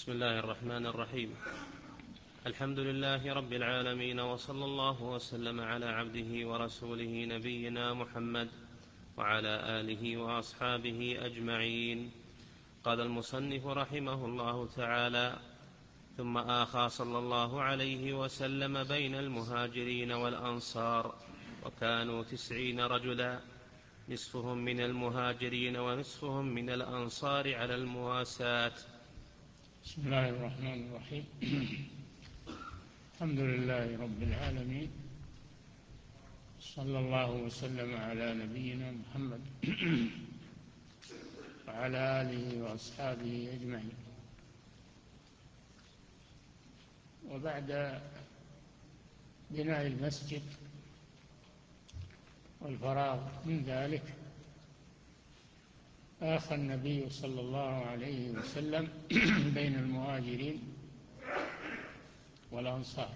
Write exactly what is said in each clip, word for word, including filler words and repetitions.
بسم الله الرحمن الرحيم. الحمد لله رب العالمين، وصلى الله وسلم على عبده ورسوله نبينا محمد وعلى آله وأصحابه أجمعين. قال المصنف رحمه الله تعالى: ثم آخى صلى الله عليه وسلم بين المهاجرين والأنصار، وكانوا تسعين رجلا، نصفهم من المهاجرين ونصفهم من الأنصار، على المواساة. بسم الله الرحمن الرحيم. الحمد لله رب العالمين، صلى الله وسلم على نبينا محمد وعلى آله وأصحابه أجمعين. وبعد بناء المسجد والفراغ من ذلك، آخى النبي صلى الله عليه وسلم بين المهاجرين والأنصار،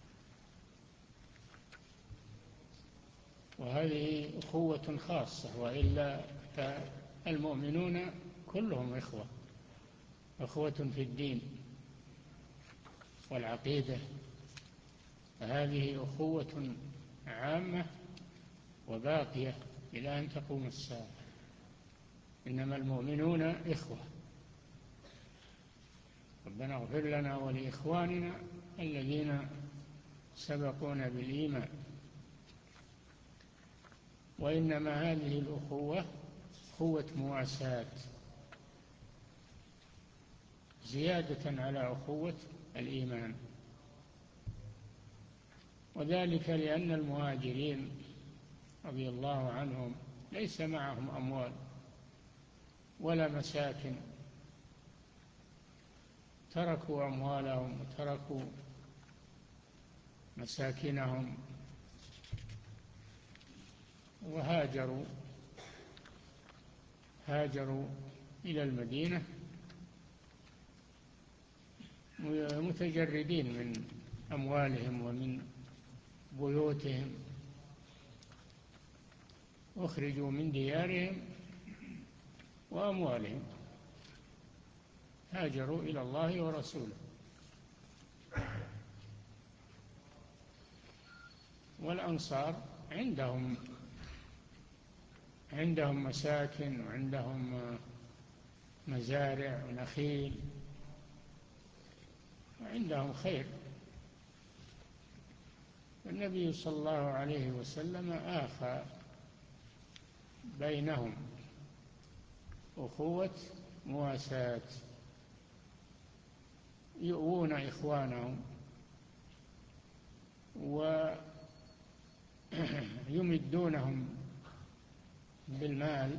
وهذه أخوة خاصة، وإلا فالمؤمنون كلهم إخوة، أخوة في الدين والعقيدة، فهذه أخوة عامة وباقية إلى أن تقوم الساعة. إنما المؤمنون إخوة. ربنا اغفر لنا ولإخواننا الذين سبقونا بالإيمان. وإنما هذه الأخوة أخوة مواساة، زيادة على أخوة الإيمان، وذلك لأن المهاجرين رضي الله عنهم ليس معهم أموال ولا مساكن، تركوا أموالهم وتركوا مساكنهم وهاجروا هاجروا إلى المدينة متجردين من أموالهم ومن بيوتهم، أخرجوا من ديارهم وأموالهم، هاجروا إلى الله ورسوله. والأنصار عندهم عندهم مساكن، وعندهم مزارع ونخيل، وعندهم خير. النبي صلى الله عليه وسلم آخى بينهم أخوة مواساة، يؤوون إخوانهم ويمدونهم بالمال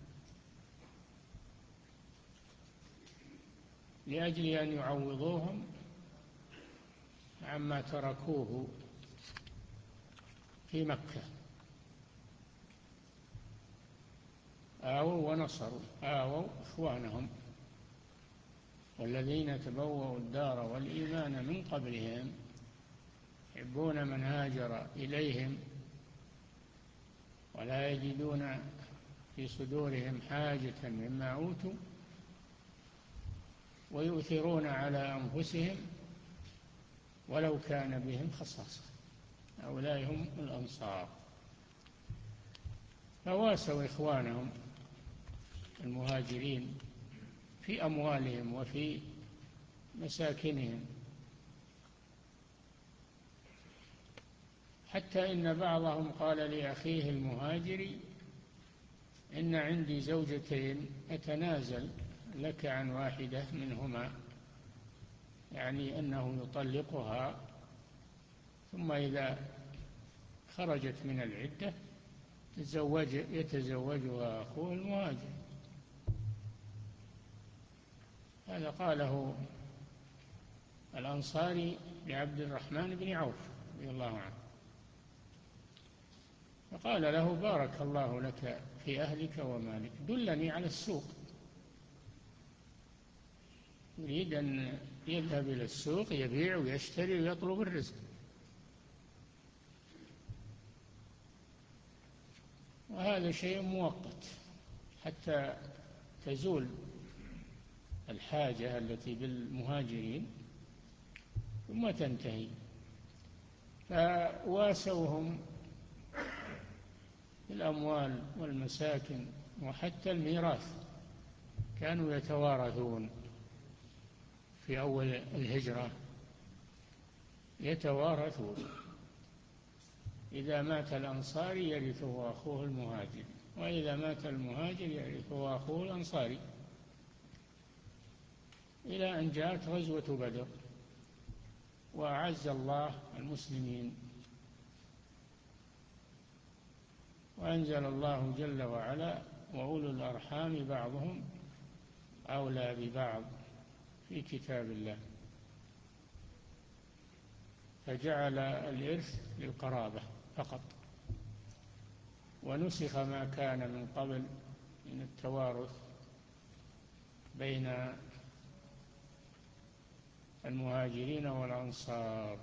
لأجل أن يعوضوهم عما تركوه في مكة. آووا ونصروا، آووا إخوانهم، والذين تبوأوا الدار والإيمان من قبلهم يحبون من هاجر إليهم ولا يجدون في صدورهم حاجة مما أوتوا ويؤثرون على أنفسهم ولو كان بهم خصاصة. هؤلاء هم الأنصار، فواسوا إخوانهم المهاجرين في أموالهم وفي مساكنهم، حتى إن بعضهم قال لأخيه المهاجر: إن عندي زوجتين أتنازل لك عن واحدة منهما، يعني أنه يطلقها، ثم إذا خرجت من العدة تزوج يتزوجها أخوه المهاجر. هذا قاله الأنصاري لعبد الرحمن بن عوف رضي الله عنه، فقال له: بارك الله لك في أهلك ومالك، دلني على السوق. يريد أن يذهب إلى السوق يبيع ويشتري ويطلب الرزق. وهذا شيء مؤقت حتى تزول الحاجة التي بالمهاجرين ثم تنتهي. فواسوهم الأموال والمساكن وحتى الميراث، كانوا يتوارثون في أول الهجرة، يتوارثون، إذا مات الأنصاري يرثه أخوه المهاجر، وإذا مات المهاجر يرثه أخوه الأنصاري، إلى أن جاءت غزوة بدر وأعز الله المسلمين، وأنزل الله جل وعلا: وأولو الأرحام بعضهم أولى ببعض في كتاب الله، فجعل الإرث للقرابة فقط، ونسخ ما كان من قبل من التوارث بين المهاجرين والأنصار،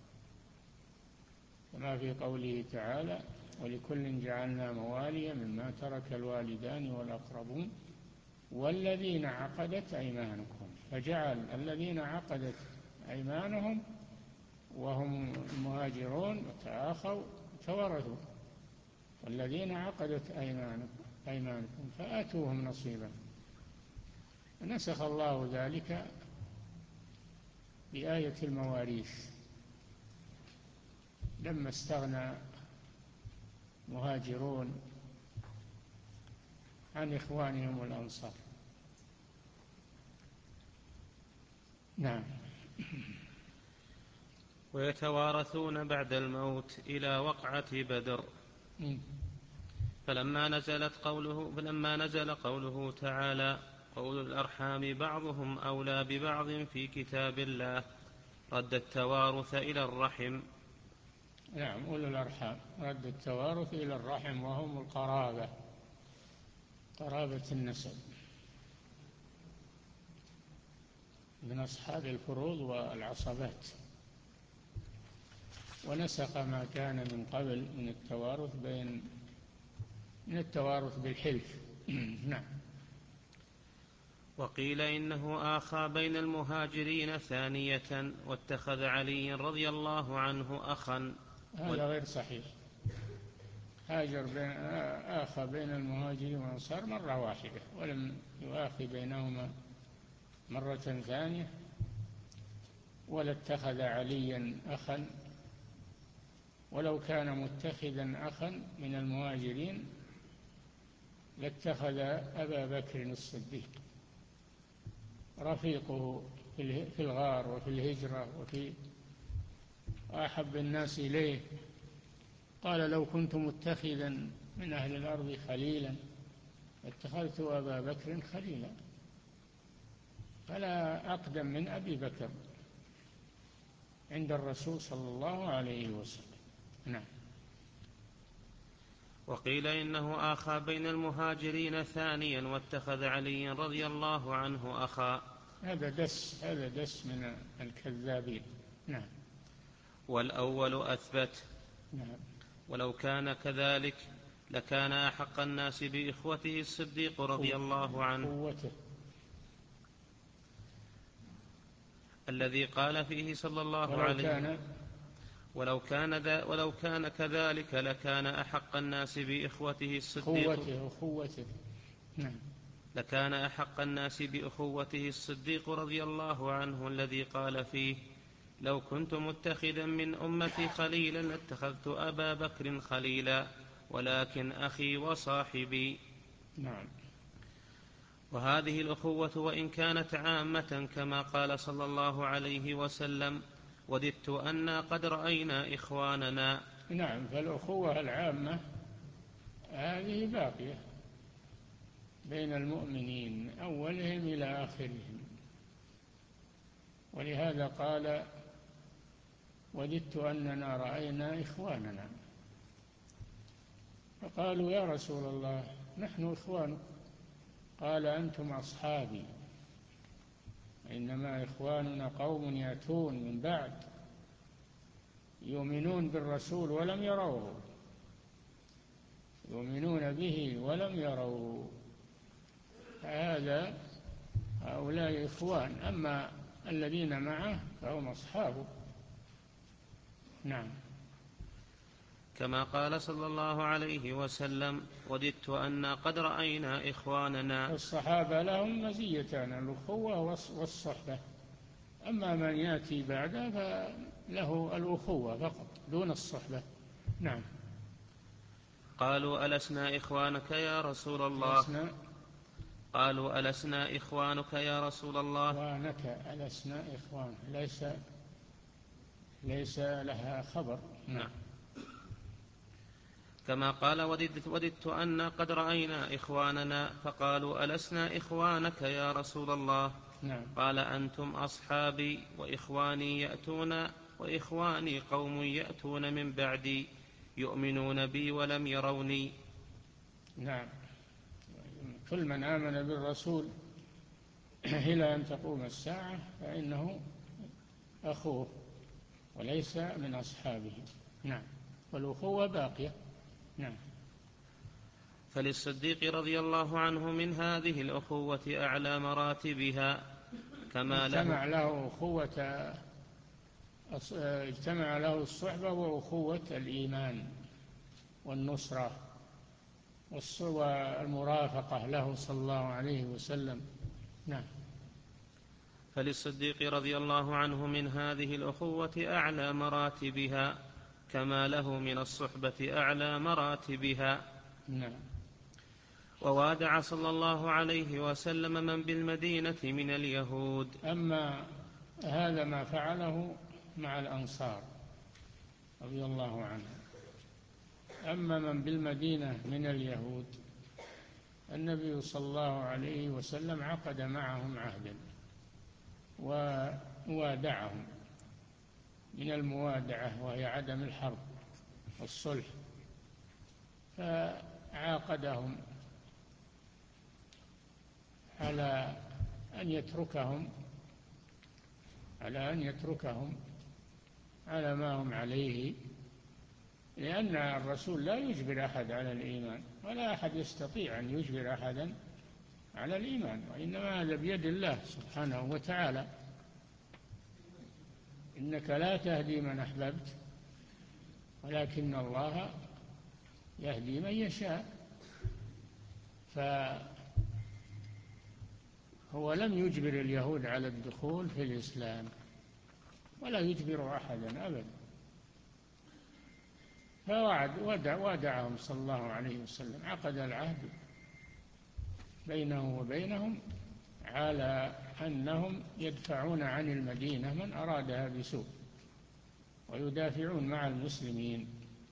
كما في قوله تعالى: ولكل جعلنا موالي مما ترك الوالدان والأقربون والذين عقدت أيمانكم، فجعل الذين عقدت أيمانهم وهم المهاجرون وتآخوا تورثوا، والذين عقدت أيمانكم فآتوهم نصيبا. نسخ الله ذلك بآية المواريث لما استغنى مهاجرون عن إخوانهم الأنصار. نعم. ويتوارثون بعد الموت إلى وقعة بدر. فلما نزلت قوله فلما نزل قوله تعالى: وأولو الأرحام بعضهم أولى ببعض في كتاب الله، رد التوارث إلى الرحم. نعم، أولو الأرحام رد التوارث إلى الرحم، وهم القرابة، قرابة النسب من أصحاب الفروض والعصبات، ونسخ ما كان من قبل من التوارث بين من التوارث بالحلف. نعم. وقيل إنه آخى بين المهاجرين ثانية، واتخذ علي رضي الله عنه أخا. هذا غير صحيح. هاجر بين آخى بين المهاجرين والأنصار مرة واحدة، ولم يؤاخي بينهما مرة ثانية، ولا اتخذ عليا أخا، ولو كان متخذا أخا من المهاجرين لاتخذ أبا بكر الصديق رفيقه في الغار وفي الهجرة وفي أحب الناس إليه. قال: لو كنت متخذا من أهل الأرض خليلا لاتخذت أبا بكر خليلا، فلا أقدم من أبي بكر عند الرسول صلى الله عليه وسلم. نعم. وقيل إنه آخى بين المهاجرين ثانيا، واتخذ علي رضي الله عنه أخا. هذا دس هذا دس من الكذابين. نعم. والأول أثبت. نعم. ولو كان كذلك لكان أحق الناس بإخوته الصديق رضي الله عنه، قوته الذي قال فيه صلى الله عليه وسلم: ولو كان ذا ولو كان كذلك لكان أحق الناس بإخوته الصديق قوته وقوته. نعم. لكان أحق الناس بأخوته الصديق رضي الله عنه، الذي قال فيه: لو كنت متخذا من أمتي خليلا لاتخذت أبا بكر خليلا، ولكن أخي وصاحبي. نعم. وهذه الأخوة وإن كانت عامة كما قال صلى الله عليه وسلم: وددت أنا قد رأينا إخواننا. نعم. فالأخوة العامة هذه باقية بين المؤمنين من أولهم إلى آخرهم، ولهذا قال: وددت أننا رأينا إخواننا. فقالوا: يا رسول الله نحن إخوانك. قال: أنتم أصحابي، إنما إخواننا قوم يأتون من بعد يؤمنون بالرسول ولم يروه، يؤمنون به ولم يروه. هذا هؤلاء إخوان، أما الذين معه فهم أصحابه. نعم. كما قال صلى الله عليه وسلم: وددت أنا قد رأينا إخواننا. الصحابة لهم مزيتان: الأخوة والصحبة. أما من يأتي بعده فله الأخوة فقط دون الصحبة. نعم. قالوا: ألسنا إخوانك يا رسول الله؟ ألسنا قالوا: ألسنا إخوانك يا رسول الله؟ إخوانك، ألسنا إخوان، ليس ليس لها خبر. نعم. كما قال: وددت, وددت أن قد رأينا إخواننا، فقالوا: ألسنا إخوانك يا رسول الله؟ نعم. قال: أنتم أصحابي، وإخواني يأتون وإخواني قوم يأتون من بعدي يؤمنون بي ولم يروني. نعم. كل من آمن بالرسول إلى أن تقوم الساعة فإنه أخوه وليس من أصحابه. نعم. والأخوة باقية. نعم. فللصديق رضي الله عنه من هذه الأخوة أعلى مراتبها، كما اجتمع له له أخوة اجتمع له الصحبة وأخوة الإيمان والنصرة والمرافقة له صلى الله عليه وسلم. نعم. فللصديق رضي الله عنه من هذه الأخوة أعلى مراتبها، كما له من الصحبة أعلى مراتبها. نعم. ووادع صلى الله عليه وسلم من بالمدينة من اليهود. أما هذا ما فعله مع الأنصار رضي الله عنهم. أما من بالمدينة من اليهود النبي صلى الله عليه وسلم عقد معهم عهدا ووادعهم من الموادعة، وهي عدم الحرب والصلح، فعاقدهم على أن يتركهم على أن يتركهم على ما هم عليه، لأن الرسول لا يجبر أحد على الإيمان، ولا أحد يستطيع أن يجبر أحدا على الإيمان، وإنما هذا بيد الله سبحانه وتعالى. إنك لا تهدي من أحببت ولكن الله يهدي من يشاء. فهو لم يجبر اليهود على الدخول في الإسلام ولا يجبر أحدا أبدا، فوعد ودع ودعهم صلى الله عليه وسلم، عقد العهد بينه وبينهم على أنهم يدفعون عن المدينة من أرادها بسوء ويدافعون مع المسلمين،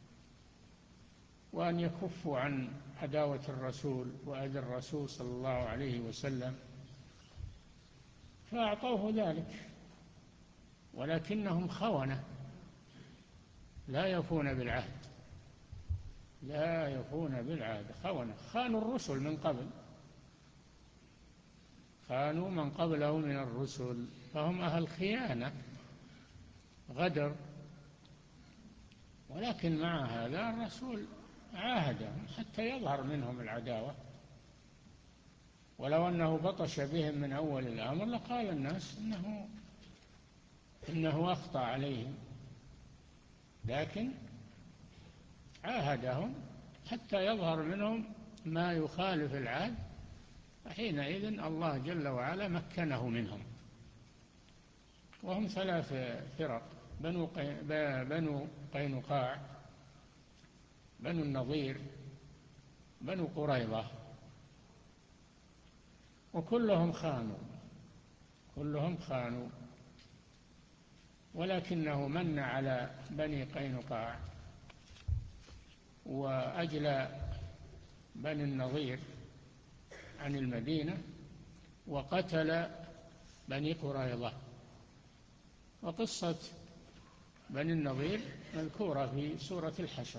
وأن يكفوا عن عداوة الرسول وأذى الرسول صلى الله عليه وسلم، فأعطوه ذلك، ولكنهم خونة لا يفون بالعهد لا يفون بالعهد خونة، خانوا الرسل من قبل، خانوا من قبله من الرسل، فهم أهل خيانة غدر. ولكن مع هذا الرسول عاهدهم حتى يظهر منهم العداوة، ولو أنه بطش بهم من أول الأمر لقال الناس إنه إنه أخطأ عليهم، لكن عاهدهم حتى يظهر منهم ما يخالف العهد، فحينئذ الله جل وعلا مكنه منهم. وهم ثلاث فرق: بنو بنو قينقاع، بنو النضير، بنو قريظة، وكلهم خانوا كلهم خانوا ولكنه من على بني قينقاع وأجلى بني النضير عن المدينة، وقتل بني قريظة. وقصة بني النضير مذكورة في سورة الحشر،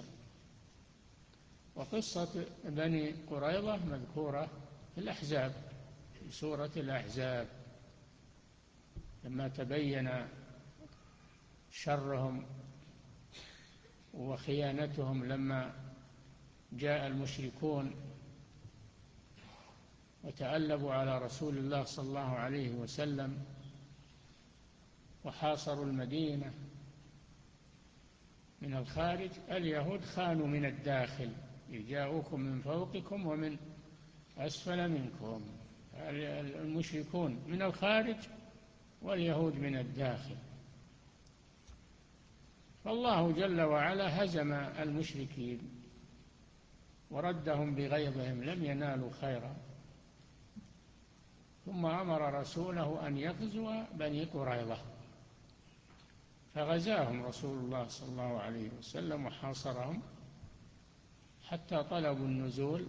وقصة بني قريظة مذكورة في الأحزاب، في سورة الأحزاب، لما تبين شرهم وخيانتهم لما جاء المشركون وتألبوا على رسول الله صلى الله عليه وسلم وحاصروا المدينة من الخارج. اليهود خانوا من الداخل، جاءوكم من فوقكم ومن أسفل منكم. المشركون من الخارج واليهود من الداخل. فالله جل وعلا هزم المشركين وردهم بغيظهم، لم ينالوا خيرا. ثم أمر رسوله أن يغزو بني قريظة، فغزاهم رسول الله صلى الله عليه وسلم وحاصرهم حتى طلبوا النزول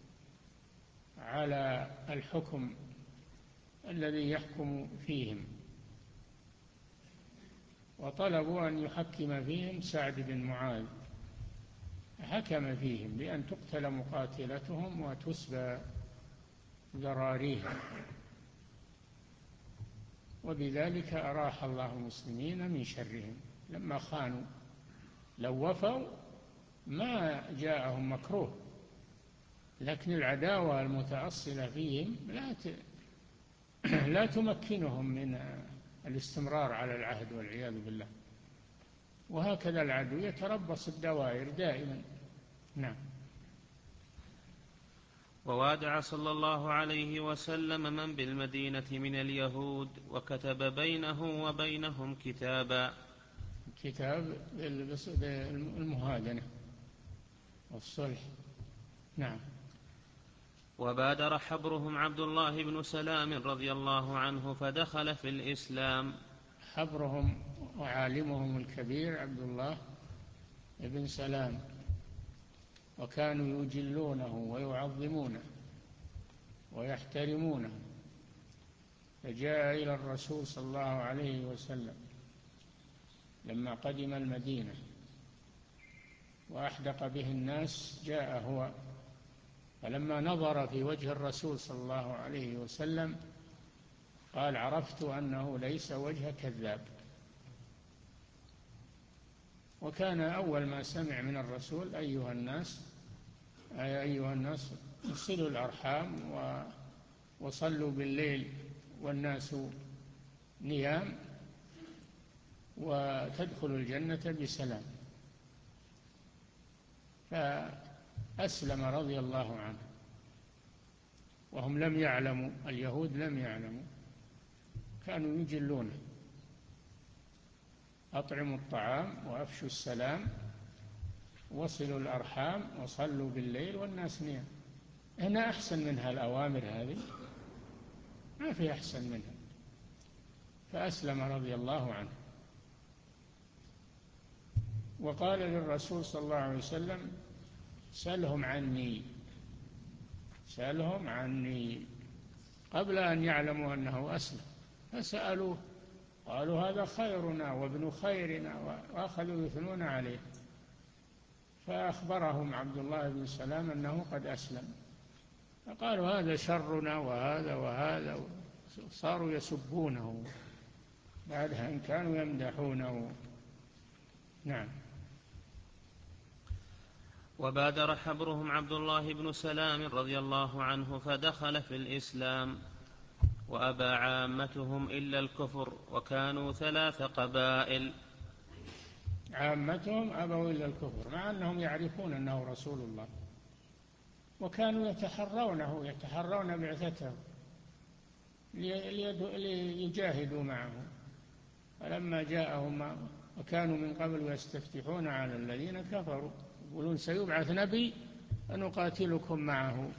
على الحكم الذي يحكم فيهم، وطلبوا أن يحكم فيهم سعد بن معاذ، حكم فيهم بأن تقتل مقاتلتهم وتسبى ذراريهم، وبذلك أراح الله المسلمين من شرهم لما خانوا. لو وفوا ما جاءهم مكروه، لكن العداوة المتأصلة فيهم لا لا تمكنهم من الاستمرار على العهد والعياذ بالله. وهكذا العدو يتربص الدوائر دائما. نعم. ووادع صلى الله عليه وسلم من بالمدينة من اليهود، وكتب بينه وبينهم كتابا. كتاب المهادنة والصلح. نعم. وبادر حبرهم عبد الله بن سلام رضي الله عنه فدخل في الإسلام. حبرهم وعالمهم الكبير عبد الله بن سلام، وكانوا يجلونه ويعظمونه ويحترمونه، فجاء إلى الرسول صلى الله عليه وسلم لما قدم المدينة وأحدق به الناس، جاء هو، فلما نظر في وجه الرسول صلى الله عليه وسلم قال: عرفت أنه ليس وجه كذاب. وكان أول ما سمع من الرسول: أيها الناس أي أيها الناس صلوا الأرحام وصلوا بالليل والناس نيام وتدخلوا الجنة بسلام. فأسلم رضي الله عنه، وهم لم يعلموا، اليهود لم يعلموا، كانوا يجلونه: أطعموا الطعام وأفشوا السلام وصلوا الأرحام وصلوا بالليل والناس نيام. هنا أحسن منها الأوامر هذه، ما في أحسن منها. فأسلم رضي الله عنه، وقال للرسول صلى الله عليه وسلم: سلهم عني، سلهم عني، قبل أن يعلموا أنه أسلم. فسألوه قالوا: هذا خيرنا وابن خيرنا، وأخذوا يثنون عليه. فأخبرهم عبد الله بن سلام أنه قد أسلم، فقالوا: هذا شرنا وهذا وهذا، صاروا يسبونه بعدها إن كانوا يمدحونه. نعم. وبادر حبرهم عبد الله بن سلام رضي الله عنه فدخل في الإسلام، وأبى عامتهم إلا الكفر، وكانوا ثلاث قبائل. عامتهم أبوا إلا الكفر، مع أنهم يعرفون أنه رسول الله، وكانوا يتحرونه يتحرون بعثته ليجاهدوا معه. فلما جاءهم، وكانوا من قبل يستفتحون على الذين كفروا يقولون: سيبعث نبي فنقاتلكم معه.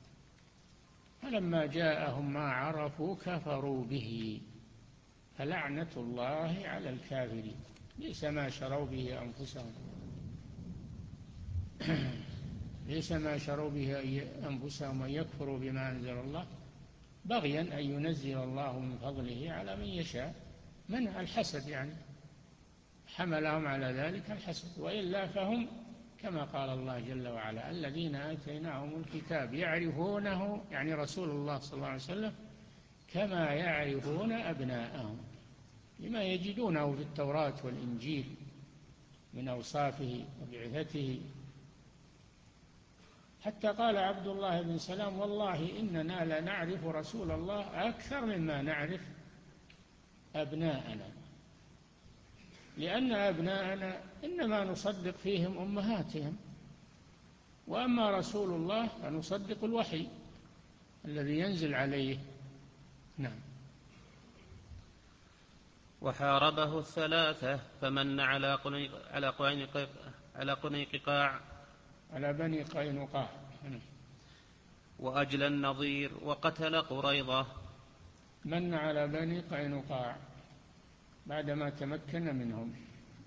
فلما جاءهم ما عرفوا كفروا به، فلعنة الله على الكافرين، ليس ما شروا به أنفسهم ليس ما شروا به أنفسهم أن يكفروا بما أنزل الله بغيا أن ينزل الله من فضله على من يشاء، من الحسد يعني حملهم على ذلك الحسد. وإلا فهم كما قال الله جل وعلا: الذين آتيناهم الكتاب يعرفونه، يعني رسول الله صلى الله عليه وسلم، كما يعرفون أبناءهم، لما يجدونه في التوراة والإنجيل من أوصافه وبعثته. حتى قال عبد الله بن سلام: والله إننا لنعرف رسول الله أكثر مما نعرف أبناءنا، لأن أبناءنا إنما نصدق فيهم أمهاتهم، وأما رسول الله فنصدق الوحي الذي ينزل عليه. نعم. وحاربه الثلاثة فمن على على قينقاع على قينقاع على بني قينقاع، وأجلى النظير وقتل قريظة. من على بني قينقاع بعدما تمكن منهم،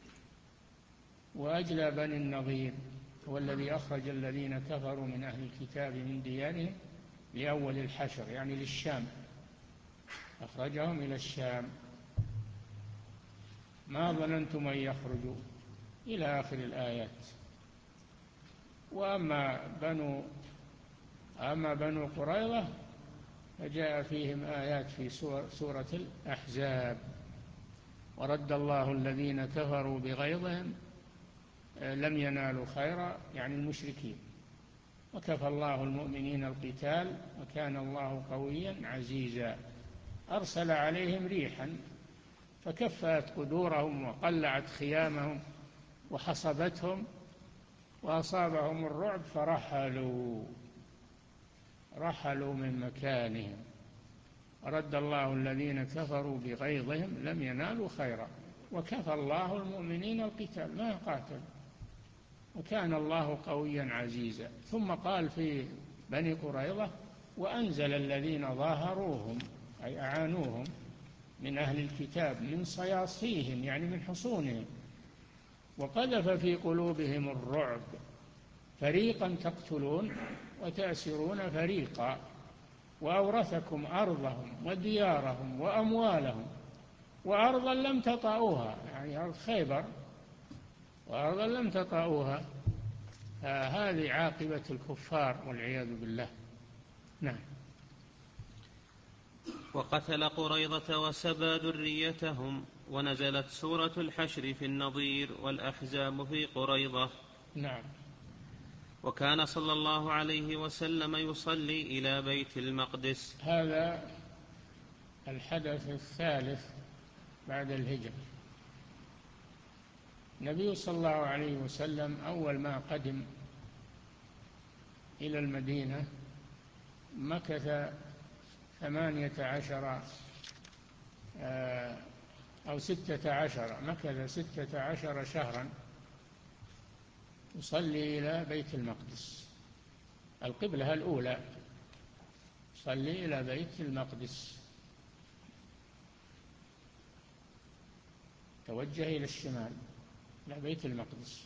وأجلى بني النظير هو الذي أخرج الذين كفروا من أهل الكتاب من ديارهم لأول الحشر، يعني للشام، أخرجهم إلى الشام. ما ظننتم أن يخرجوا إلى آخر الآيات. وأما بنو أما بنو قريظة فجاء فيهم آيات في سورة الأحزاب: ورد الله الذين كفروا بغيظهم لم ينالوا خيرا، يعني المشركين، وكفى الله المؤمنين القتال وكان الله قويا عزيزا. أرسل عليهم ريحا فكفأت قدورهم وقلعت خيامهم وحصبتهم وأصابهم الرعب فرحلوا رحلوا من مكانهم. رد الله الذين كفروا بغيظهم لم ينالوا خيرا وكفى الله المؤمنين القتال، ما قاتل، وكان الله قويا عزيزا. ثم قال في بني قريظة: وأنزل الذين ظاهروهم أي أعانوهم من أهل الكتاب من صياصيهم، يعني من حصونهم، وقذف في قلوبهم الرعب، فريقا تقتلون وتأسرون فريقا، وأورثكم أرضهم وديارهم وأموالهم وأرضا لم تطئوها، يعني أرض خيبر، وأرضا لم تطئوها. هذه عاقبة الكفار والعياذ بالله. نعم. وقتل قريظة وسبى ذريتهم. ونزلت سورة الحشر في النظير والأحزاب في قريظة. نعم. وكان صلى الله عليه وسلم يصلي إلى بيت المقدس. هذا الحدث الثالث بعد الهجرة. النبي صلى الله عليه وسلم أول ما قدم إلى المدينة مكث ثمانية عشر أو ستة عشر مكث ستة عشر شهرا يصلي إلى بيت المقدس، القبلة الأولى، يصلي إلى بيت المقدس، توجه إلى الشمال إلى بيت المقدس.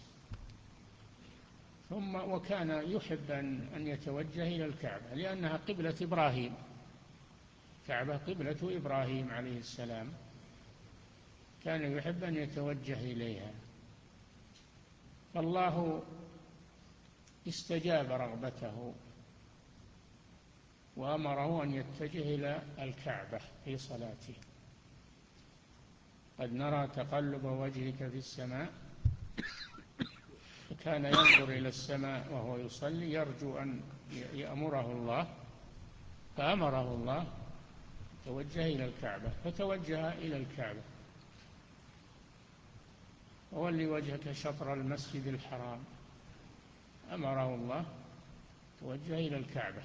ثم وكان يحب أن يتوجه إلى الكعبة لأنها قبلة إبراهيم، كعبة قبلة إبراهيم عليه السلام، كان يحب أن يتوجه إليها، فالله استجاب رغبته وأمره أن يتجه إلى الكعبة في صلاته. قد نرى تقلب وجهك في السماء، كان ينظر إلى السماء وهو يصلي يرجو أن يأمره الله، فأمره الله توجه إلى الكعبة، فتوجه إلى الكعبة: وولي وجهك شطر المسجد الحرام. أمره الله توجه إلى الكعبة.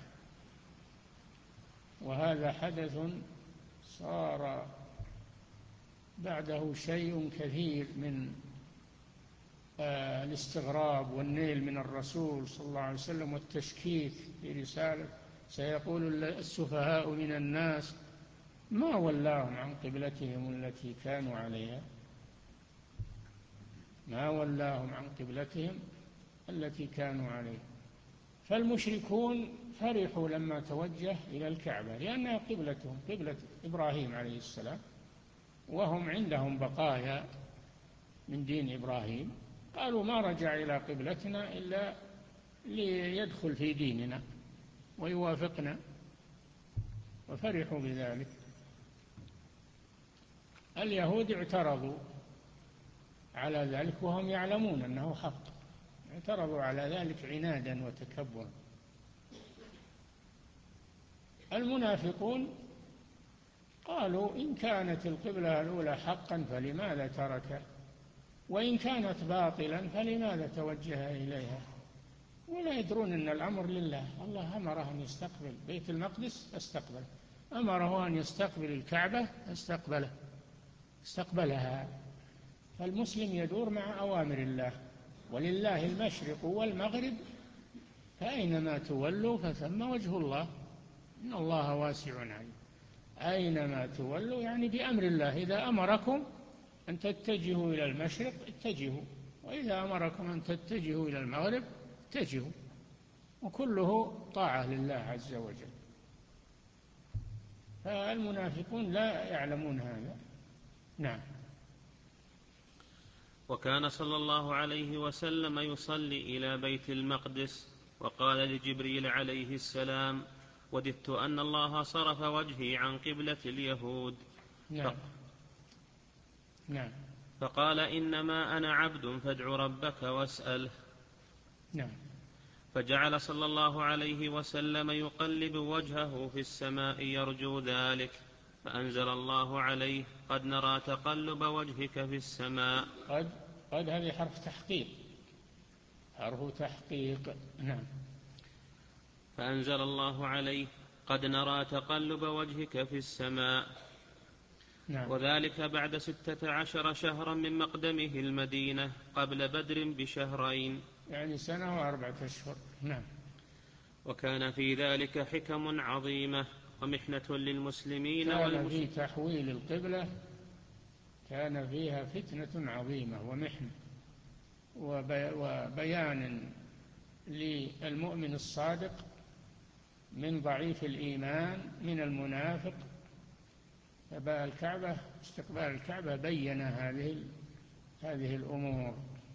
وهذا حدث صار بعده شيء كثير من آه الاستغراب والنيل من الرسول صلى الله عليه وسلم والتشكيك في رسالة: سيقول السفهاء من الناس ما ولاهم عن قبلتهم التي كانوا عليها، ما ولاهم عن قبلتهم التي كانوا عليها. فالمشركون فرحوا لما توجه إلى الكعبة لأنها قبلتهم، قبلة إبراهيم عليه السلام، وهم عندهم بقايا من دين إبراهيم، قالوا ما رجع إلى قبلتنا إلا ليدخل في ديننا ويوافقنا، وفرحوا بذلك. اليهود اعترضوا على ذلك وهم يعلمون أنه حق، اعترضوا على ذلك عنادا وتكبرا، المنافقون قالوا إن كانت القبلة الأولى حقا فلماذا تركه، وإن كانت باطلا فلماذا توجه إليها، ولا يدرون أن الأمر لله. الله أمره أن يستقبل بيت المقدس استقبله، أمره أن يستقبل الكعبة استقبله استقبلها. فالمسلم يدور مع أوامر الله، ولله المشرق والمغرب فأينما تولوا فثم وجه الله، إن الله واسع عليم. أينما تولوا يعني بأمر الله، إذا أمركم أن تتجهوا إلى المشرق اتجهوا، وإذا أمركم أن تتجهوا إلى المغرب اتجهوا، وكله طاعة لله عز وجل. فالمنافقون لا يعلمون هذا. نعم. وكان صلى الله عليه وسلم يصلي إلى بيت المقدس، وقال لجبريل عليه السلام: وددت أن الله صرف وجهي عن قبلة اليهود. نعم. نعم. فقال: إنما أنا عبد فادع ربك واسأله. نعم. فجعل صلى الله عليه وسلم يقلب وجهه في السماء يرجو ذلك، فأنزل الله عليه: قد نرى تقلب وجهك في السماء. قد قد هذه حرف تحقيق، حرف تحقيق. نعم. فأنزل الله عليه: قد نرى تقلب وجهك في السماء. نعم. وذلك بعد ستة عشر شهرا من مقدمه المدينة قبل بدر بشهرين، يعني سنة وأربعة أشهر. نعم. وكان في ذلك حكم عظيمة ومحنة للمسلمين كان في تحويل القبلة كان فيها فتنة عظيمة ومحنة وبيان للمؤمن الصادق من ضعيف الإيمان من المنافق. الكعبة استقبال الكعبة بين هذه هذه الأمور.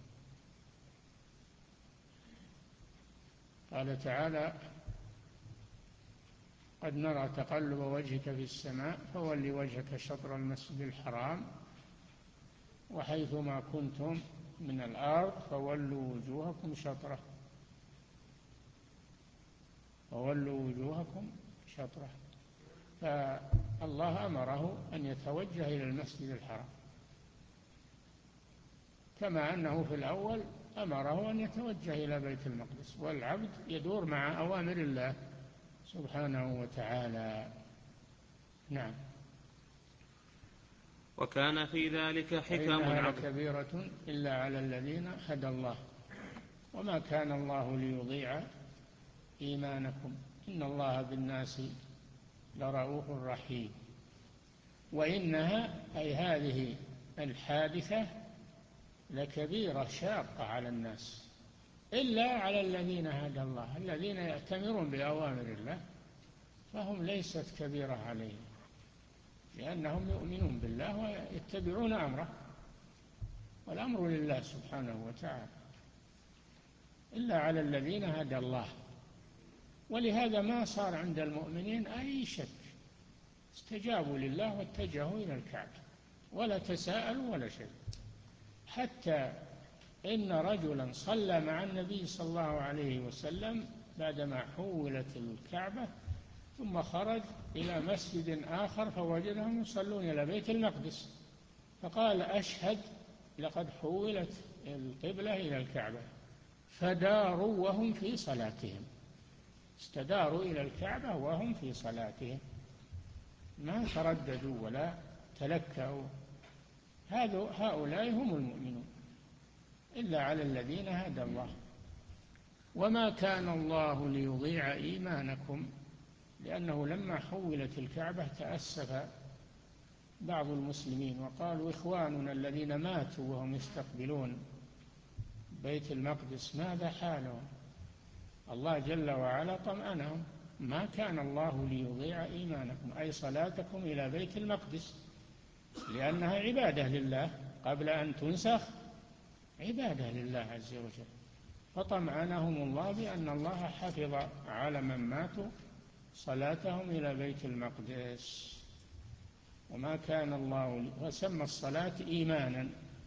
قال تعالى: قد نرى تقلب وجهك في السماء فول وجهك شطر المسجد الحرام وحيثما كنتم من الأرض فولوا وجوهكم شطره فولوا وجوهكم شطره. فالله أمره أن يتوجه إلى المسجد الحرام، كما أنه في الأول أمره أن يتوجه إلى بيت المقدس، والعبد يدور مع أوامر الله سبحانه وتعالى. نعم. وكان في ذلك حكم إنها كبيرة إلا على الذين هدى الله وما كان الله ليضيع إيمانكم إن الله بالناس لرؤوف رحيم. وإنها أي هذه الحادثة لكبيرة شاقة على الناس إلا على الذين هدى الله، الذين يأتمرون بأوامر الله فهم ليست كبيرة عليهم، لأنهم يؤمنون بالله ويتبعون أمره، والأمر لله سبحانه وتعالى، إلا على الذين هدى الله. ولهذا ما صار عند المؤمنين أي شك، استجابوا لله واتجهوا إلى الكعبة ولا تساءلوا ولا شيء. حتى إن رجلا صلى مع النبي صلى الله عليه وسلم بعدما حولت الكعبة ثم خرج إلى مسجد آخر فوجدهم يصلون إلى بيت المقدس، فقال: أشهد لقد حولت القبلة إلى الكعبة، فداروا وهم في صلاتهم، استداروا إلى الكعبة وهم في صلاتهم، ما ترددوا ولا تلكأوا. هؤلاء هم المؤمنون إلا على الذين هدى الله. وما كان الله ليضيع إيمانكم، لأنه لما حولت الكعبة تأسف بعض المسلمين وقالوا: إخواننا الذين ماتوا وهم يستقبلون بيت المقدس ماذا حالهم؟ الله جل وعلا طمأنهم: ما كان الله ليضيع إيمانكم أي صلاتكم إلى بيت المقدس، لأنها عبادة لله قبل أن تنسخ، عبادة لله عز وجل، فطمأنهم الله بأن الله حفظ على من ماتوا صلاتهم إلى بيت المقدس. وما كان الله، وسمى الصلاة إيمانا،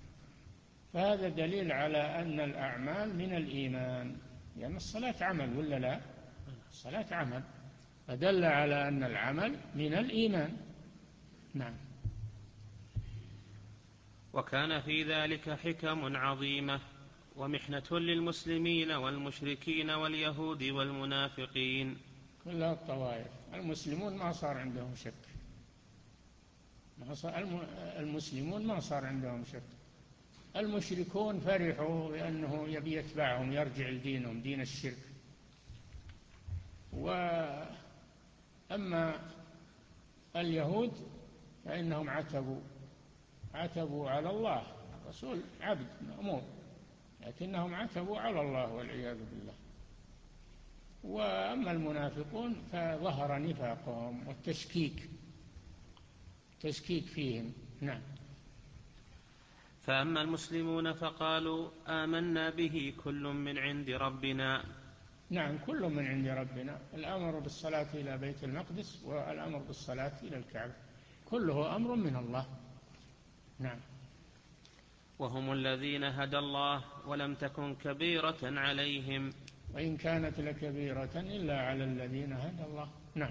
فهذا دليل على أن الأعمال من الإيمان، لأن يعني الصلاة عمل ولا لا؟ الصلاة عمل، فدل على أن العمل من الإيمان. نعم. وكان في ذلك حكم عظيمة ومحنة للمسلمين والمشركين واليهود والمنافقين. كلها الطوائف. المسلمون ما صار عندهم شك، المسلمون ما صار عندهم شك. المشركون فرحوا بأنه يبي يتبعهم يرجع لدينهم دين الشرك. وأما اليهود فإنهم عتبوا عتبوا على الله. الرسول عبد مأمور، لكنهم عتبوا على الله والعياذ بالله. وأما المنافقون فظهر نفاقهم والتشكيك تشكيك فيهم. نعم. فأما المسلمون فقالوا آمنا به كل من عند ربنا. نعم، كل من عند ربنا. الأمر بالصلاة إلى بيت المقدس والأمر بالصلاة إلى الكعبة كله أمر من الله. نعم. وهم الذين هدى الله ولم تكن كبيرة عليهم، وإن كانت لكبيرة إلا على الذين هدى الله. نعم.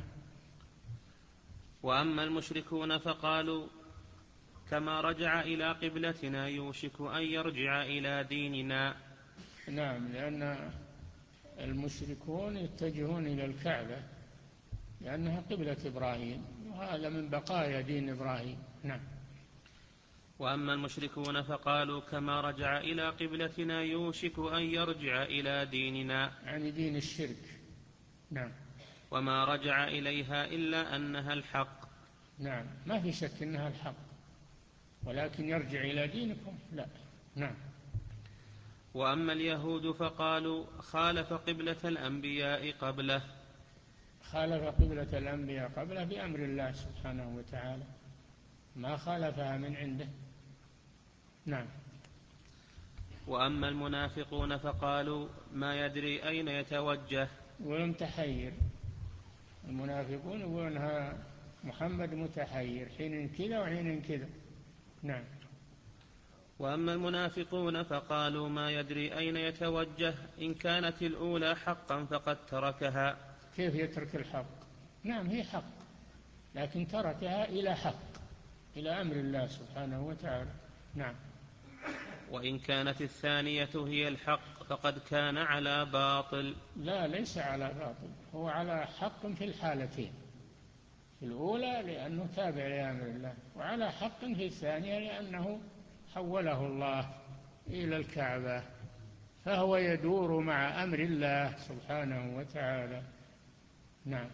وأما المشركون فقالوا كما رجع إلى قبلتنا يوشك أن يرجع إلى ديننا. نعم، لأن المشركون يتجهون إلى الكعبة لأنها قبلة إبراهيم، وهذا من بقايا دين إبراهيم. نعم. وأما المشركون فقالوا كما رجع إلى قبلتنا يوشك أن يرجع إلى ديننا، يعني دين الشرك. نعم. وما رجع إليها إلا أنها الحق. نعم، ما في شك أنها الحق، ولكن يرجع إلى دينكم لا. نعم. وأما اليهود فقالوا خالف قبلة الأنبياء قبله. خالف قبلة الأنبياء قبله بأمر الله سبحانه وتعالى، ما خالفها من عنده. نعم. وأما المنافقون فقالوا ما يدري أين يتوجه. ومتحير. المنافقون يقولون محمد متحير، حين كذا وحين كذا. نعم. وأما المنافقون فقالوا ما يدري أين يتوجه، إن كانت الأولى حقا فقد تركها. كيف يترك الحق؟ نعم، هي حق، لكن تركها إلى حق، إلى أمر الله سبحانه وتعالى. نعم. وإن كانت الثانية هي الحق فقد كان على باطل. لا، ليس على باطل، هو على حق في الحالتين، في الأولى لأنه تابع لأمر الله، وعلى حق في الثانية لأنه حوله الله إلى الكعبة، فهو يدور مع أمر الله سبحانه وتعالى. نعم.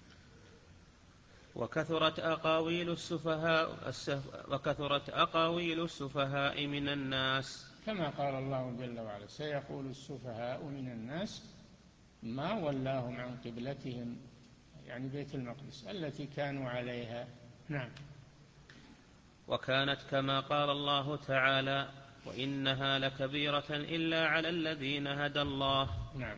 وكثرت أقاويل السفهاء وكثرت أقاويل السفهاء من الناس، كما قال الله جل وعلا سيقول السفهاء من الناس ما ولاهم عن قبلتهم، يعني بيت المقدس التي كانوا عليها. نعم. وكانت كما قال الله تعالى وإنها لكبيرة إلا على الذين هدى الله. نعم.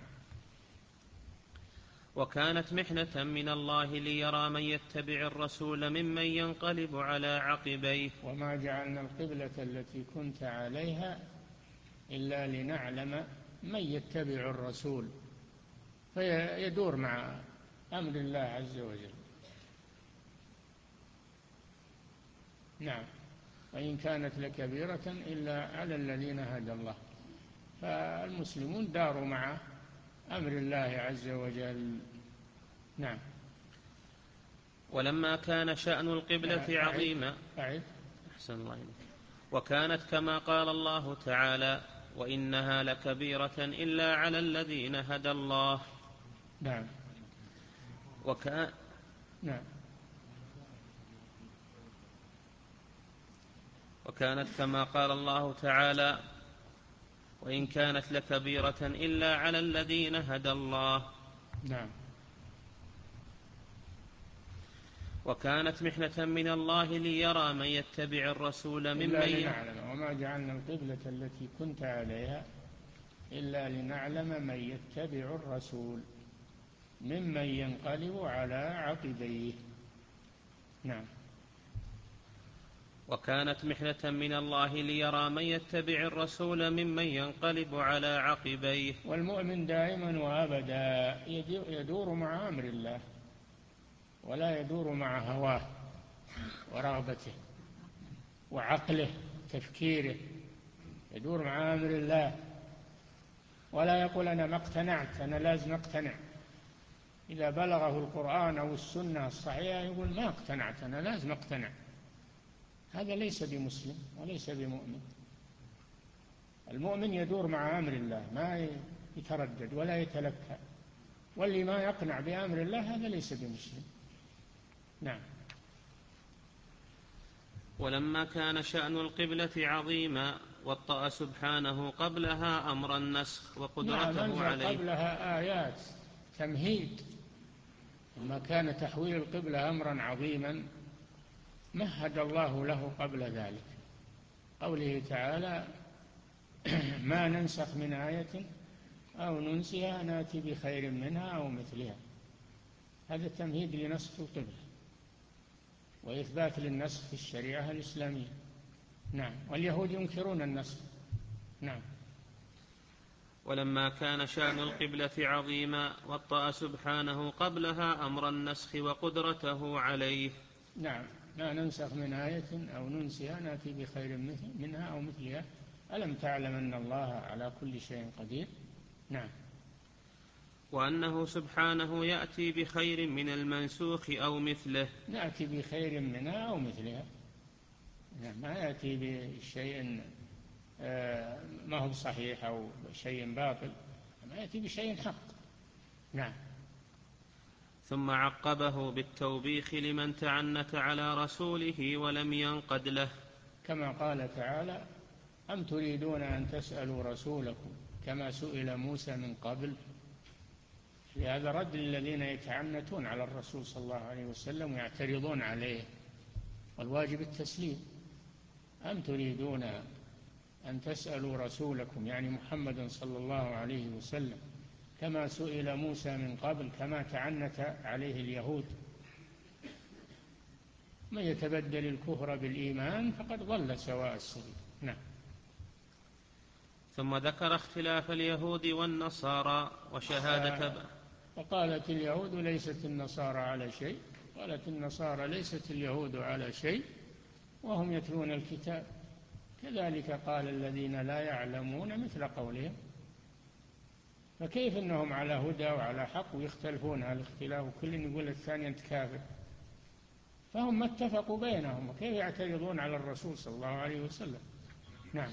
وكانت محنة من الله ليرى من يتبع الرسول ممن ينقلب على عقبيه. وما جعلنا القبلة التي كنت عليها إلا لنعلم من يتبع الرسول فيدور مع أمر الله عز وجل. نعم. وإن كانت لكبيرة إلا على الذين هدى الله، فالمسلمون داروا مع أمر الله عز وجل. نعم. ولما كان شأن القبلة عظيما. أحسن الله إليك. وكانت كما قال الله تعالى وإنها لكبيرة إلا على الذين هدى الله. نعم. وكان نعم. وكانت كما قال الله تعالى وإن كانت لكبيرة إلا على الذين هدى الله. نعم. وكانت محنة من الله ليرى من يتبع الرسول ممن لنعلم. وما جعلنا القبلة التي كنت عليها إلا لنعلم من يتبع الرسول ممن ينقلب على عقبيه. نعم. وكانت محنة من الله ليرى من يتبع الرسول ممن ينقلب على عقبيه. والمؤمن دائما وأبدا يدور مع أمر الله، ولا يدور مع هواه ورغبته وعقله تفكيره، يدور مع أمر الله، ولا يقول أنا ما اقتنعت، أنا لازم أقتنع. إذا بلغه القرآن أو السنة الصحيحة يقول ما اقتنعت، أنا لازم أقتنع. هذا ليس بمسلم وليس بمؤمن. المؤمن يدور مع أمر الله، ما يتردد ولا يتلكأ، واللي ما يقنع بأمر الله هذا ليس بمسلم. نعم. ولما كان شأن القبلة عظيما وطأ سبحانه قبلها أمر النسخ وقدرته نعم عليه. قبلها آيات تمهيد. لما كان تحويل القبلة أمرا عظيما مهد الله له قبل ذلك. قوله تعالى ما ننسخ من آية أو ننسها نأتي بخير منها أو مثلها. هذا تمهيد لنسخ القبلة وإثبات للنسخ في الشريعة الإسلامية. نعم. واليهود ينكرون النسخ. نعم. ولما كان شأن القبلة عظيما وطأ سبحانه قبلها أمر النسخ وقدرته عليه. نعم. ما ننسخ من آية أو ننسها نأتي بخير منها أو مثلها ألم تعلم أن الله على كل شيء قدير. نعم. وأنه سبحانه يأتي بخير من المنسوخ أو مثله. نأتي بخير منها أو مثلها. نعم. ما يأتي بشيء ما هو صحيح أو شيء باطل، ما يأتي بشيء حق. نعم. ثم عقبه بالتوبيخ لمن تعنت على رسوله ولم ينقد له، كما قال تعالى أم تريدون أن تسألوا رسولكم كما سئل موسى من قبل. لهذا رد للذين يتعنتون على الرسول صلى الله عليه وسلم ويعترضون عليه، والواجب التسليم. أم تريدون أن تسألوا رسولكم يعني محمد صلى الله عليه وسلم كما سئل موسى من قبل، كما تعنت عليه اليهود. من يتبدل الكفر بالإيمان فقد ضل سواء السبيل. نعم. ثم ذكر اختلاف اليهود والنصارى وشهادة. وقالت اليهود ليست النصارى على شيء، قالت النصارى ليست اليهود على شيء وهم يتلون الكتاب، كذلك قال الذين لا يعلمون مثل قولهم. فكيف أنهم على هدى وعلى حق ويختلفون على الاختلاف وكل يقول الثاني أنت كافر؟ فهم ما اتفقوا بينهم، وكيف يعترضون على الرسول صلى الله عليه وسلم؟ نعم.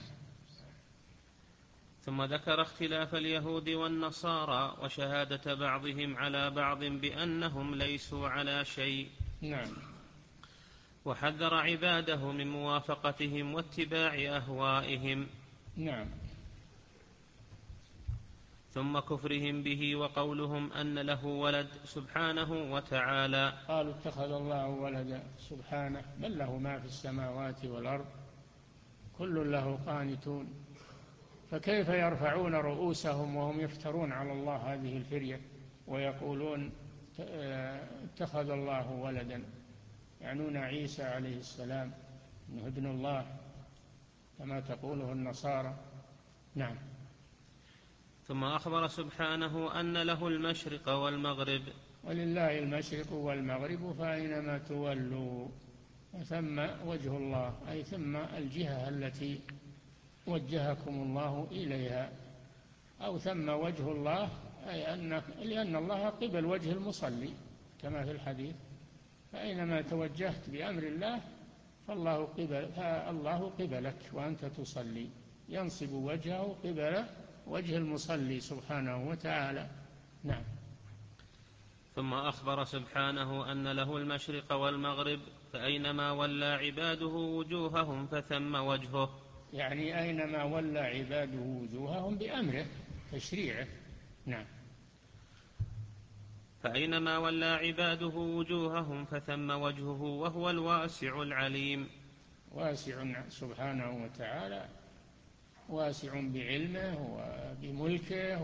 ثم ذكر اختلاف اليهود والنصارى وشهادة بعضهم على بعض بأنهم ليسوا على شيء. نعم. وحذر عباده من موافقتهم واتباع أهوائهم. نعم. ثم كفرهم به وقولهم أن له ولد سبحانه وتعالى. قالوا اتخذ الله ولدا سبحانه، بل له ما في السماوات والأرض كل له قانتون. فكيف يرفعون رؤوسهم وهم يفترون على الله هذه الفرية ويقولون اتخذ الله ولدا، يعنون عيسى عليه السلام انه ابن الله كما تقوله النصارى. نعم. ثم أخبر سبحانه أن له المشرق والمغرب. ولله المشرق والمغرب فأينما تولوا ثم وجه الله، أي ثم الجهة التي وجهكم الله إليها، أو ثم وجه الله، أي أن لأن الله قبل وجه المصلي كما في الحديث، فأينما توجهت بأمر الله فالله قبل فالله قبلك وأنت تصلي، ينصب وجهه قبل وجه المصلي سبحانه وتعالى. نعم. ثم أخبر سبحانه أن له المشرق والمغرب فأينما ولى عباده وجوههم فثم وجهه، يعني أينما ولى عباده وجوههم بأمره تشريعه. نعم. فأينما ولى عباده وجوههم فثم وجهه وهو الواسع العليم. واسع سبحانه وتعالى، واسع بعلمه وبملكه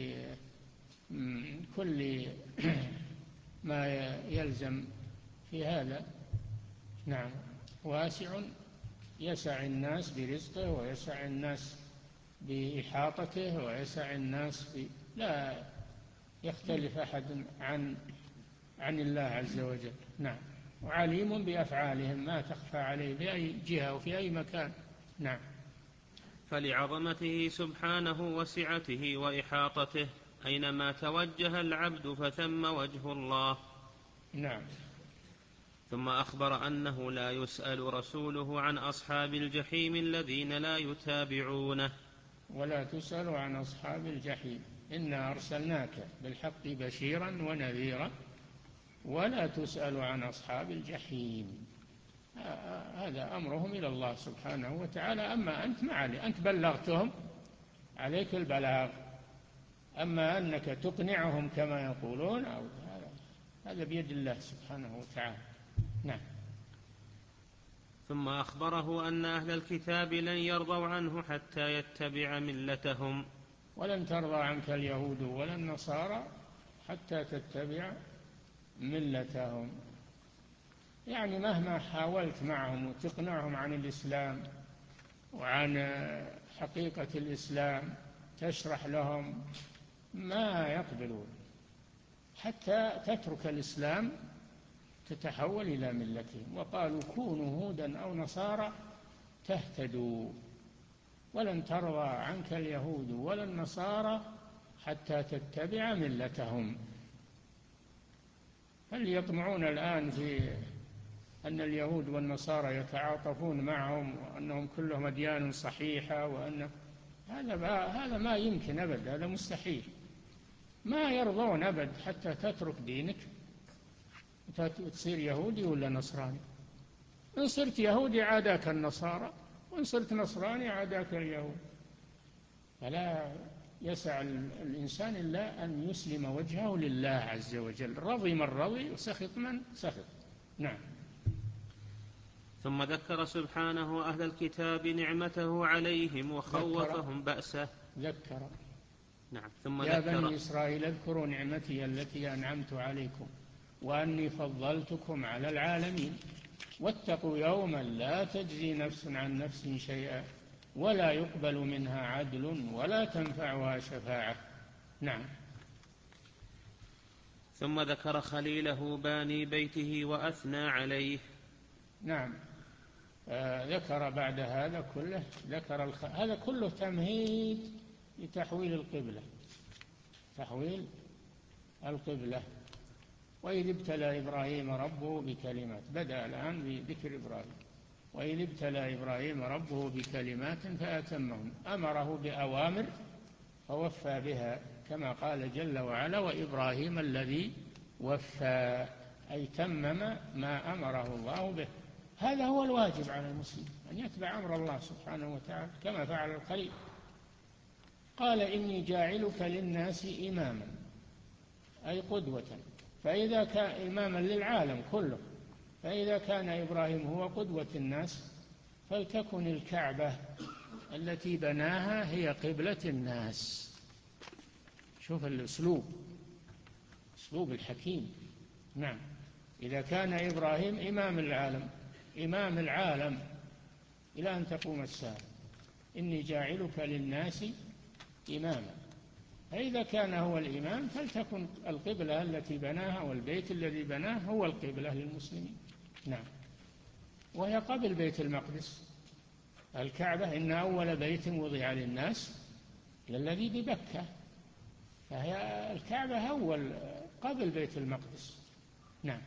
وبكل ما يلزم في هذا. نعم. واسع يسع الناس برزقه ويسع الناس بإحاطته ويسع الناس ب... لا يختلف أحد عن عن الله عز وجل. نعم. وعليم بأفعالهم ما تخفى عليه في أي جهة وفي أي مكان. نعم. فلعظمته سبحانه وسعته وإحاطته أينما توجه العبد فثم وجه الله. نعم. ثم أخبر أنه لا يسأل رسوله عن أصحاب الجحيم الذين لا يتابعونه. ولا تسأل عن أصحاب الجحيم إنا أرسلناك بالحق بشيرا ونذيرا ولا تسأل عن أصحاب الجحيم. هذا أمرهم إلى الله سبحانه وتعالى. أما أنت ما عليك، أنت بلغتهم، عليك البلاغ. أما أنك تقنعهم كما يقولون أو هذا بيد الله سبحانه وتعالى. نعم. ثم أخبره أن أهل الكتاب لن يرضوا عنه حتى يتبع ملتهم. ولن ترضى عنك اليهود ولا النصارى حتى تتبع ملتهم. يعني مهما حاولت معهم وتقنعهم عن الإسلام وعن حقيقة الإسلام تشرح لهم ما يقبلون حتى تترك الإسلام تتحول إلى ملتهم. وقالوا كونوا هودا أو نصارى تهتدوا. ولن ترضى عنك اليهود ولا النصارى حتى تتبع ملتهم. هل يطمعون الآن في أن اليهود والنصارى يتعاطفون معهم وأنهم كلهم أديان صحيحة؟ وأن هذا هذا ما يمكن أبد، هذا مستحيل. ما يرضون أبد حتى تترك دينك وتصير يهودي ولا نصراني. إن صرت يهودي عاداك النصارى، وإن صرت نصراني عاداك اليهود. فلا يسع الإنسان إلا أن يسلم وجهه لله عز وجل، رضي من رضي وسخط من سخط. نعم. ثم ذكر سبحانه أهل الكتاب نعمته عليهم وخوفهم بأسه. ذكر. نعم. ثم يا ذكر بني إسرائيل اذكروا نعمتي التي أنعمت عليكم وأني فضلتكم على العالمين واتقوا يوما لا تجزي نفس عن نفس شيئا ولا يقبل منها عدل ولا تنفعها شفاعة. نعم. ثم ذكر خليله باني بيته وأثنى عليه. نعم. آه ذكر بعد هذا كله ذكر الخ... هذا كله تمهيد لتحويل القبلة، تحويل القبلة. وإذ ابتلى إبراهيم ربه بكلمات، بدأ الآن بذكر إبراهيم. وإذ ابتلى إبراهيم ربه بكلمات فأتمهن، أمره بأوامر فوفى بها كما قال جل وعلا وإبراهيم الذي وفى، أي تمم ما أمره الله به. هذا هو الواجب على المسلم، أن يتبع أمر الله سبحانه وتعالى كما فعل الخليل. قال إني جاعلك للناس إماما، أي قدوة. فإذا كان إماما للعالم كله، فإذا كان إبراهيم هو قدوة الناس فلتكن الكعبة التي بناها هي قبلة الناس. شوف الأسلوب، أسلوب الحكيم. نعم. إذا كان إبراهيم إمام العالم، إمام العالم إلى أن تقوم الساعة، إني جاعلك للناس إماما، فإذا كان هو الإمام فلتكن القبلة التي بناها والبيت الذي بناه هو القبلة للمسلمين. نعم. وهي قبل بيت المقدس. الكعبة إن أول بيت وضع للناس للذي ببكة، فهي الكعبة أول قبل بيت المقدس. نعم.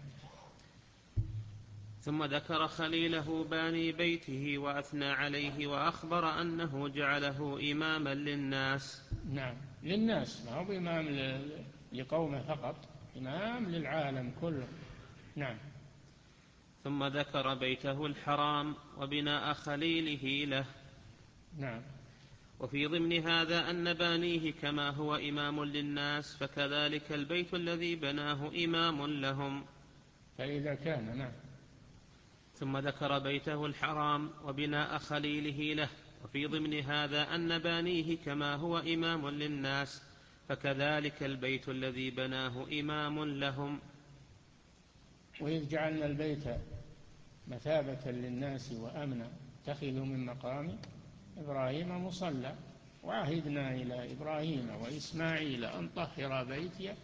ثم ذكر خليله باني بيته وأثنى عليه وأخبر أنه جعله إماما للناس. نعم، للناس، ما هو إمام لقومه فقط، إمام للعالم كله. نعم. ثم ذكر بيته الحرام وبناء خليله له. نعم. وفي ضمن هذا أن بانيه كما هو إمام للناس فكذلك البيت الذي بناه إمام لهم. فإذا كان. نعم. ثم ذكر بيته الحرام وبناء خليله له. وفي ضمن هذا أن بانيه كما هو إمام للناس فكذلك البيت الذي بناه إمام لهم. وإذ جعلنا البيت مثابة للناس وأمنا اتخذوا من مقام إبراهيم مصلى وعهدنا إلى إبراهيم وإسماعيل أن طهر بيتي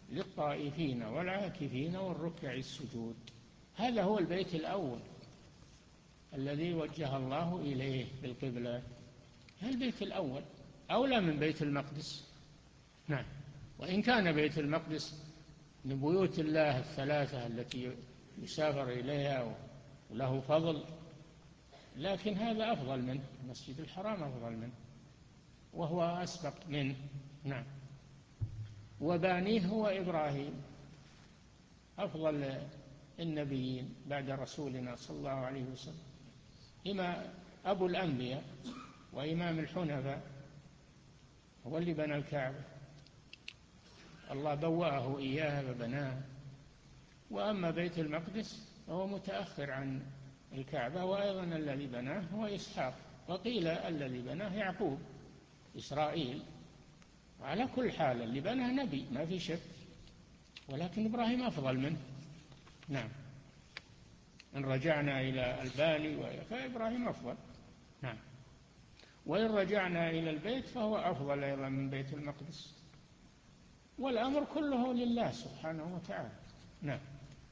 للطائفين والعاكفين والركع السجود. هذا هو البيت الأول الذي وجه الله إليه بالقبلة، البيت الأول أولى من بيت المقدس. نعم، وإن كان بيت المقدس من بيوت الله الثلاثة التي يسافر إليها وله فضل، لكن هذا أفضل منه، المسجد الحرام أفضل منه وهو أسبق منه. نعم، وبانيه هو إبراهيم أفضل النبيين بعد رسولنا صلى الله عليه وسلم، إما أبو الأنبياء وإمام الحنفاء، هو اللي بنى الكعبة، الله بوأه إياها فبناها. وأما بيت المقدس فهو متأخر عن الكعبة، وأيضا الذي بناه هو إسحاق، وقيل الذي بناه يعقوب إسرائيل. وعلى كل حال اللي بناه نبي ما في شك، ولكن إبراهيم أفضل منه. نعم، إن رجعنا إلى الباني فإبراهيم أفضل. نعم، وإن رجعنا إلى البيت فهو أفضل أيضا من بيت المقدس، والأمر كله لله سبحانه وتعالى. نعم.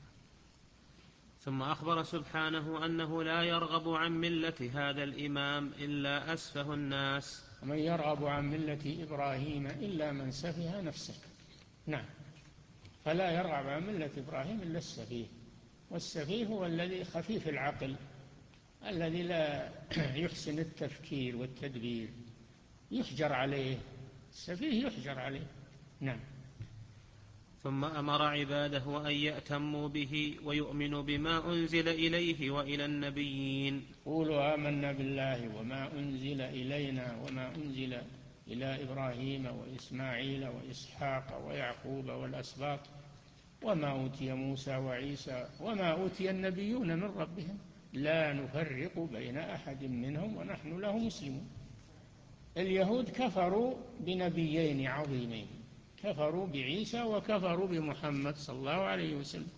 ثم أخبر سبحانه أنه لا يرغب عن ملة هذا الإمام إلا أسفه الناس. ومن يرغب عن ملة إبراهيم إلا من سفه نفسه. نعم، فلا يرغب عن ملة إبراهيم إلا السفيه، والسفيه هو الذي خفيف العقل الذي لا يحسن التفكير والتدبير، يحجر عليه، السفيه يحجر عليه. نعم. ثم أمر عباده أن يأتموا به ويؤمنوا بما أنزل إليه وإلى النبيين. قولوا آمنا بالله وما أنزل إلينا وما أنزل إلى إبراهيم وإسماعيل وإسحاق ويعقوب والأسباط وما أوتي موسى وعيسى وما أوتي النبيون من ربهم لا نفرق بين أحد منهم ونحن له مسلمون. اليهود كفروا بنبيين عظيمين، كفروا بعيسى وكفروا بمحمد صلى الله عليه وسلم،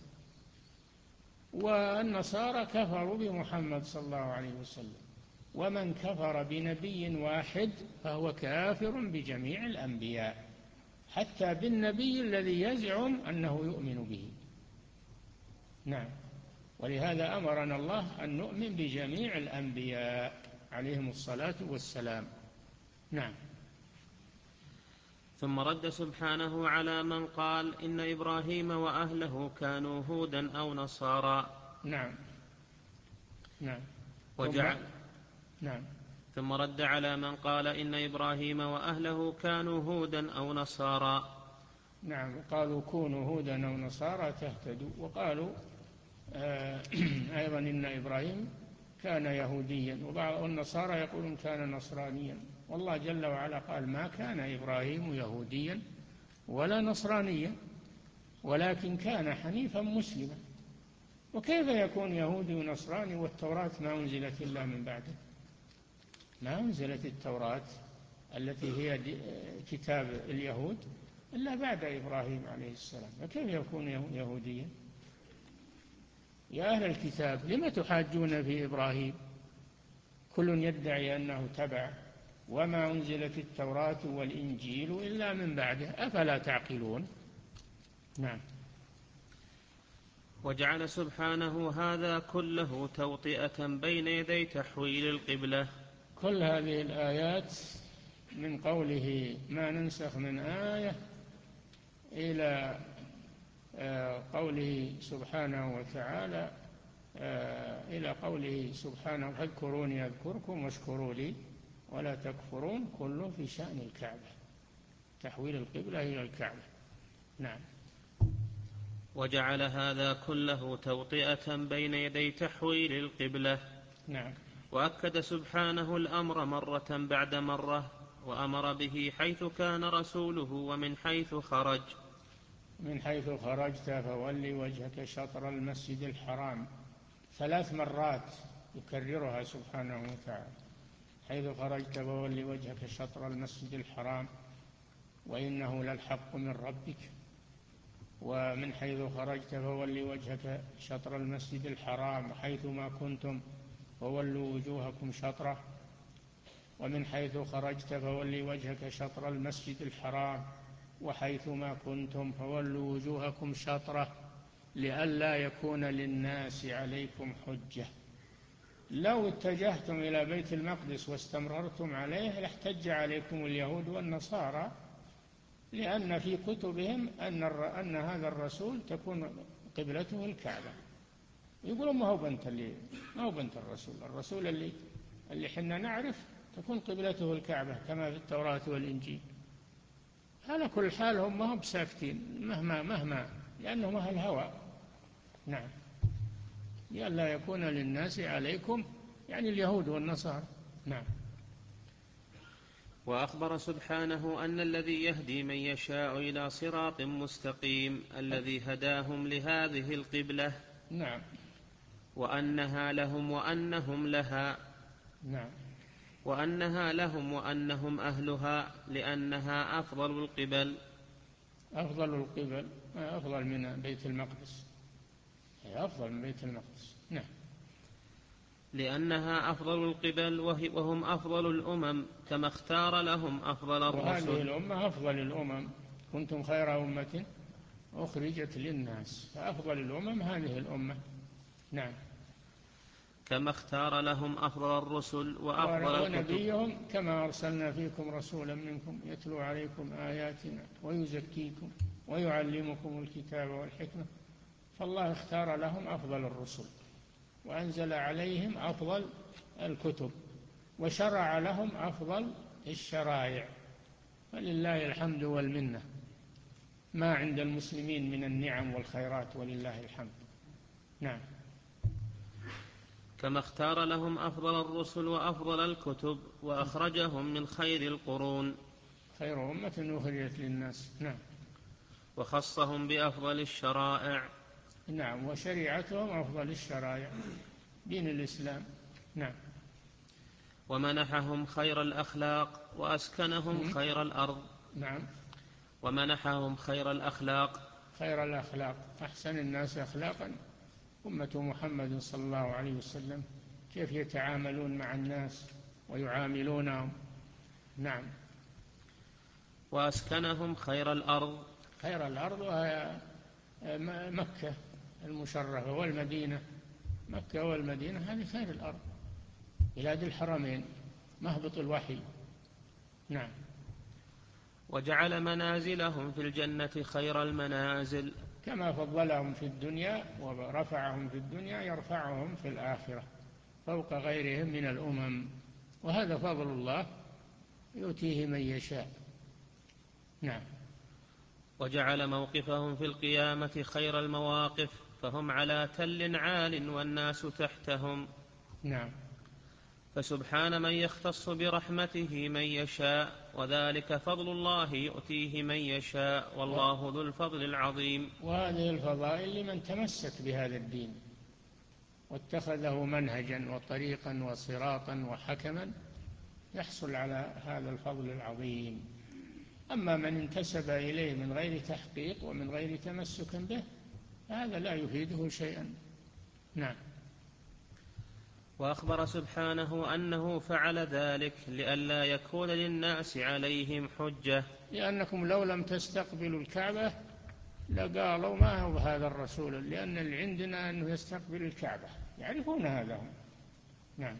والنصارى كفروا بمحمد صلى الله عليه وسلم. ومن كفر بنبي واحد فهو كافر بجميع الأنبياء، حتى بالنبي الذي يزعم أنه يؤمن به. نعم، ولهذا أمرنا الله أن نؤمن بجميع الأنبياء عليهم الصلاة والسلام. نعم. ثم رد سبحانه على من قال إن إبراهيم وأهله كانوا هودا أو نصارى. نعم. نعم. وجعل نعم. ثم رد على من قال إن إبراهيم وأهله كانوا هودا أو نصارى. نعم، قالوا كونوا هودا أو نصارى تهتدوا، وقالوا آه أيضا إن إبراهيم كان يهوديا، وبعض النصارى يقولون كان نصرانيا. والله جل وعلا قال ما كان إبراهيم يهوديا ولا نصرانيا ولكن كان حنيفا مسلما. وكيف يكون يهودي ونصراني والتوراة ما أنزلت إلا من بعده؟ ما أنزلت التوراة التي هي كتاب اليهود إلا بعد إبراهيم عليه السلام، فكيف يكون يهوديا؟ يا أهل الكتاب لم تحاجون في إبراهيم؟ كل يدعي أنه تبع، وما أنزلت التوراة والإنجيل إلا من بعده، أفلا تعقلون؟ نعم. وجعل سبحانه هذا كله توطئة بين يدي تحويل القبلة. كل هذه الآيات من قوله ما ننسخ من آية إلى قوله سبحانه وتعالى إلى قوله سبحانه فاذكروني أذكركم واشكروا لي ولا تكفرون، كله في شأن الكعبة، تحويل القبلة إلى الكعبة. نعم. وجعل هذا كله توطئة بين يدي تحويل القبلة. نعم. وأكد سبحانه الأمر مرة بعد مرة، وأمر به حيث كان رسوله ومن حيث خرج. من حيث خرجت فولي وجهك شطر المسجد الحرام، ثلاث مرات يكررها سبحانه وتعالى. حيث خرجت فولي وجهك شطر المسجد الحرام وإنه للحق من ربك، ومن حيث خرجت فولي وجهك شطر المسجد الحرام حيث ما كنتم فولوا وجوهكم شطره، ومن حيث خرجت فولي وجهك شطر المسجد الحرام وحيثما كنتم فولوا وجوهكم شطرة لئلا يكون للناس عليكم حجة. لو اتجهتم إلى بيت المقدس واستمررتم عليه لاحتج عليكم اليهود والنصارى، لأن في كتبهم أن, أن هذا الرسول تكون قبلته الكعبة. يقولون ما هو بنت اللي ما هو بنت الرسول، الرسول اللي اللي حنا نعرف تكون قبلته الكعبة كما في التوراة والإنجيل. على كل حال هم ما هم بساكتين مهما مهما لأنهم أهل الهوى. نعم، لئلا يكون للناس عليكم يعني اليهود والنصارى. نعم. وأخبر سبحانه أن الذي يهدي من يشاء إلى صراط مستقيم الذي هداهم لهذه القبلة. نعم. وأنها لهم وأنهم لها. نعم. وأنها لهم وأنهم أهلها لأنها أفضل القبل. أفضل القبل أفضل من بيت المقدس، هي أفضل من بيت المقدس. نعم. لأنها أفضل القبل وهم أفضل الأمم كما اختار لهم أفضل الرسل. وهذه الأمة أفضل الأمم، كنتم خير أمة أخرجت للناس، فأفضل الأمم هذه الأمة. نعم. كما اختار لهم أفضل الرسل وأفضل الكتب. ونبيهم كما أرسلنا فيكم رسولا منكم يتلو عليكم آياتنا ويزكيكم ويعلمكم الكتاب والحكمة. فالله اختار لهم أفضل الرسل وأنزل عليهم أفضل الكتب وشرع لهم أفضل الشرائع، فلله الحمد والمنة ما عند المسلمين من النعم والخيرات ولله الحمد. نعم. كما اختار لهم أفضل الرسل وأفضل الكتب وأخرجهم من خير القرون، خير أمة أخرجت للناس. نعم. وخصهم بأفضل الشرائع. نعم، وشريعتهم أفضل الشرائع دين الإسلام. نعم. ومنحهم خير الأخلاق وأسكنهم خير الأرض. نعم. ومنحهم خير الأخلاق خير الأخلاق، أحسن الناس أخلاقا أمة محمد صلى الله عليه وسلم، كيف يتعاملون مع الناس ويعاملونهم. نعم. وأسكنهم خير الأرض. خير الأرض وهي مكة المشرفة والمدينة، مكة والمدينة هذه خير الأرض، بلاد الحرمين مهبط الوحي. نعم. وجعل منازلهم في الجنة خير المنازل. كما فضلهم في الدنيا ورفعهم في الدنيا يرفعهم في الآخرة فوق غيرهم من الأمم، وهذا فضل الله يؤتيه من يشاء. نعم. وجعل موقفهم في القيامة خير المواقف فهم على تل عال والناس تحتهم. نعم. فسبحان من يختص برحمته من يشاء وذلك فضل الله يؤتيه من يشاء والله ذو الفضل العظيم. وهذه الفضائل لمن تمسك بهذا الدين واتخذه منهجا وطريقا وصراطا وحكما يحصل على هذا الفضل العظيم. أما من انتسب إليه من غير تحقيق ومن غير تمسك به هذا لا يفيده شيئا. نعم. وأخبر سبحانه أنه فعل ذلك لئلا يكون للناس عليهم حجة، لأنكم لو لم تستقبلوا الكعبة لقالوا ما هو هذا الرسول، لأن اللي عندنا أنه يستقبل الكعبة، يعرفون هذا هم. نعم.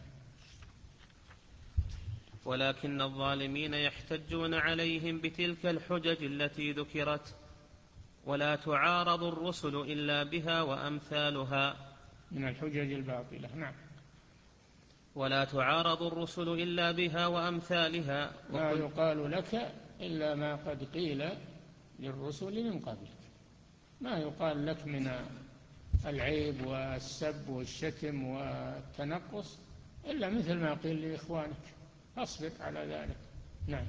ولكن الظالمين يحتجون عليهم بتلك الحجج التي ذكرت ولا تعارض الرسل إلا بها وأمثالها من الحجج الباطلة. نعم. ولا تعارض الرسل إلا بها وأمثالها. ما يقال لك إلا ما قد قيل للرسل من قبلك، ما يقال لك من العيب والسب والشتم والتنقص إلا مثل ما قيل لإخوانك، فاصبر على ذلك. نعم.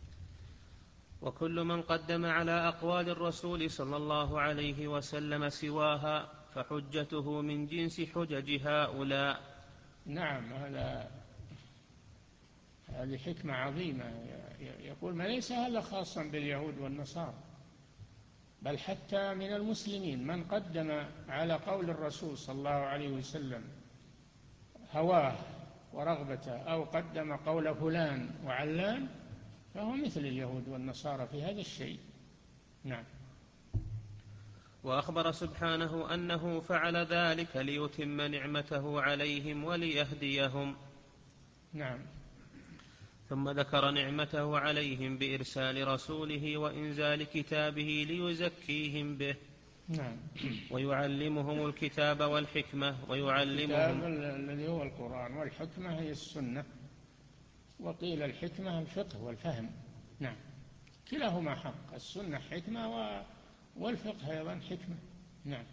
وكل من قدم على أقوال الرسول صلى الله عليه وسلم سواها فحجته من جنس حجج هؤلاء. نعم، هذا هذه حكمة عظيمة. يقول ما ليس هذا خاصا باليهود والنصارى، بل حتى من المسلمين من قدم على قول الرسول صلى الله عليه وسلم هواه ورغبته أو قدم قول فلان وعلان فهو مثل اليهود والنصارى في هذا الشيء. نعم. وأخبر سبحانه أنه فعل ذلك ليتم نعمته عليهم وليهديهم. نعم. ثم ذكر نعمته عليهم بإرسال رسوله وإنزال كتابه ليزكيهم به. نعم. ويعلمهم الكتاب والحكمة ويعلمهم الكتاب الذي هو القرآن، والحكمة هي السنة، وقيل الحكمة الفقه والفهم. نعم، كلاهما حق، السنة حكمة والفقه أيضا حكمة. نعم.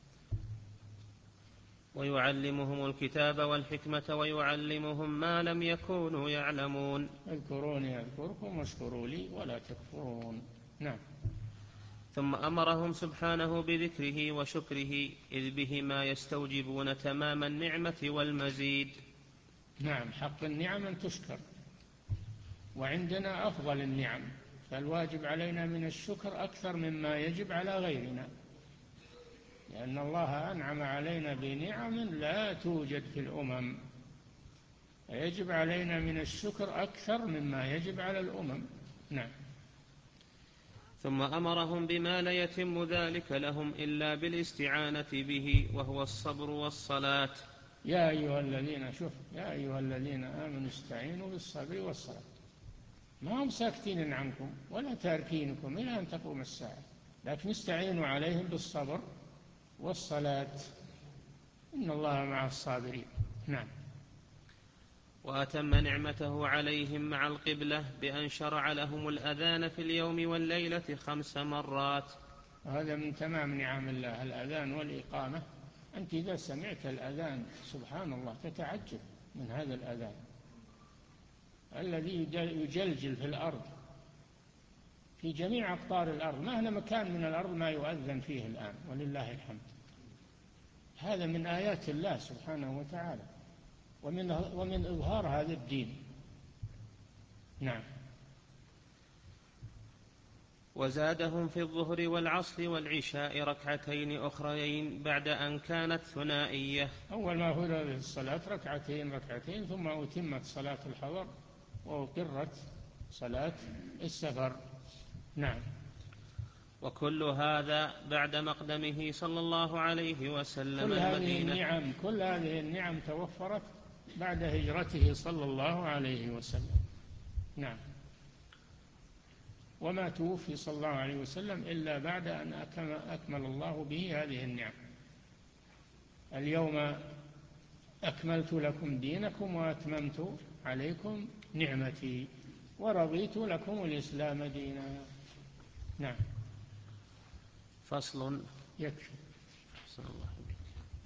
ويعلمهم الكتاب والحكمة ويعلمهم ما لم يكونوا يعلمون. اذكروني أذكركم واشكروا لي ولا تكفرون. نعم. ثم أمرهم سبحانه بذكره وشكره إذ بهما يستوجبون تمام النعمة والمزيد. نعم، حق النعم أن تشكر، وعندنا أفضل النعم، فالواجب علينا من الشكر أكثر مما يجب على غيرنا، لأن الله أنعم علينا بنعم لا توجد في الأمم، فيجب علينا من الشكر أكثر مما يجب على الأمم. نعم. ثم أمرهم بما لا يتم ذلك لهم إلا بالاستعانة به، وهو الصبر والصلاة. يا أيها الذين شوف يا أيها الذين آمنوا استعينوا بالصبر والصلاة. ما هم ساكتين عنكم ولا تاركينكم إلى أن تقوم الساعة، لكن استعينوا عليهم بالصبر والصلاة، إن الله مع الصابرين. نعم. وأتم نعمته عليهم مع القبلة بأن شرع لهم الأذان في اليوم والليلة خمس مرات. وهذا من تمام نعم الله، الأذان والإقامة. أنت إذا سمعت الأذان سبحان الله تتعجب من هذا الأذان الذي يجلجل في الأرض، في جميع أقطار الأرض، ما هنا مكان من الأرض ما يؤذن فيه الآن ولله الحمد. هذا من آيات الله سبحانه وتعالى، ومن ومن إظهار هذا الدين. نعم. وزادهم في الظهر والعصر والعشاء ركعتين أخريين بعد أن كانت ثنائية. أول ما فرضت الصلاة ركعتين ركعتين، ثم أتمت صلاة الحضر وأقرت صلاة السفر. نعم. وكل هذا بعد مقدمه صلى الله عليه وسلم كل هذه المدينة. النعم كل هذه النعم توفرت بعد هجرته صلى الله عليه وسلم. نعم. وما توفي صلى الله عليه وسلم إلا بعد أن أكمل الله به هذه النعم. اليوم أكملت لكم دينكم وأتممت عليكم نعمتي ورضيت لكم الإسلام دينا. نعم. فصل. يكفي. صلى الله عليه وسلم.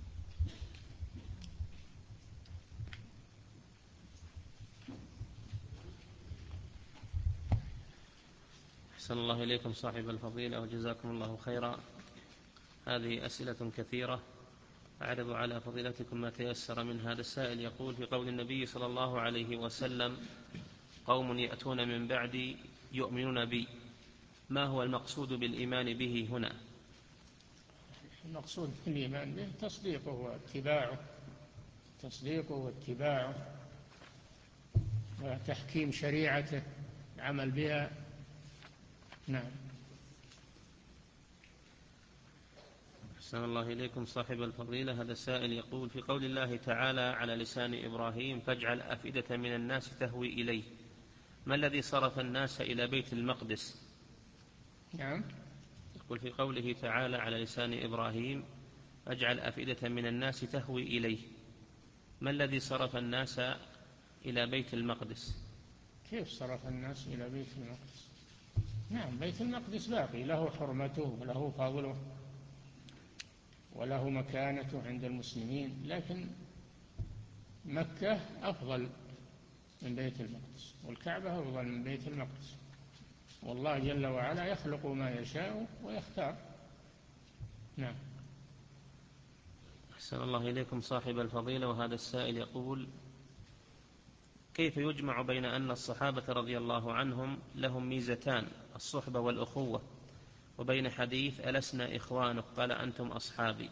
أحسن الله إليكم صاحب الفضيلة وجزاكم الله خيرا. هذه أسئلة كثيرة، أعرض على فضيلتكم ما تيسر من هذا. السائل يقول: في قول النبي صلى الله عليه وسلم: قوم يأتون من بعدي يؤمنون بي، ما هو المقصود بالإيمان به هنا؟ المقصود بالإيمان به تصديقه واتباعه، تصديقه واتباعه وتحكيم شريعته، العمل بها. نعم. أحسن الله إليكم صاحب الفضيلة. هذا السائل يقول: في قول الله تعالى على لسان إبراهيم: فاجعل أفئدة من الناس تهوي إليه، ما الذي صرف الناس إلى بيت المقدس؟ نعم. يقول: في قوله تعالى على لسان إبراهيم: فاجعل أفئدة من الناس تهوي إليه، ما الذي صرف الناس إلى بيت المقدس؟ كيف صرف الناس إلى بيت المقدس؟ نعم، بيت المقدس باقي، له حرمته وله فضله وله مكانته عند المسلمين، لكن مكة أفضل من بيت المقدس، والكعبة أفضل من بيت المقدس، والله جل وعلا يخلق ما يشاء ويختار. نعم. أحسن الله إليكم صاحب الفضيلة. وهذا السائل يقول: كيف يجمع بين أن الصحابة رضي الله عنهم لهم ميزتان، الصحبة والأخوة، وبين حديث ألسنا إخوانك قال أنتم أصحابي؟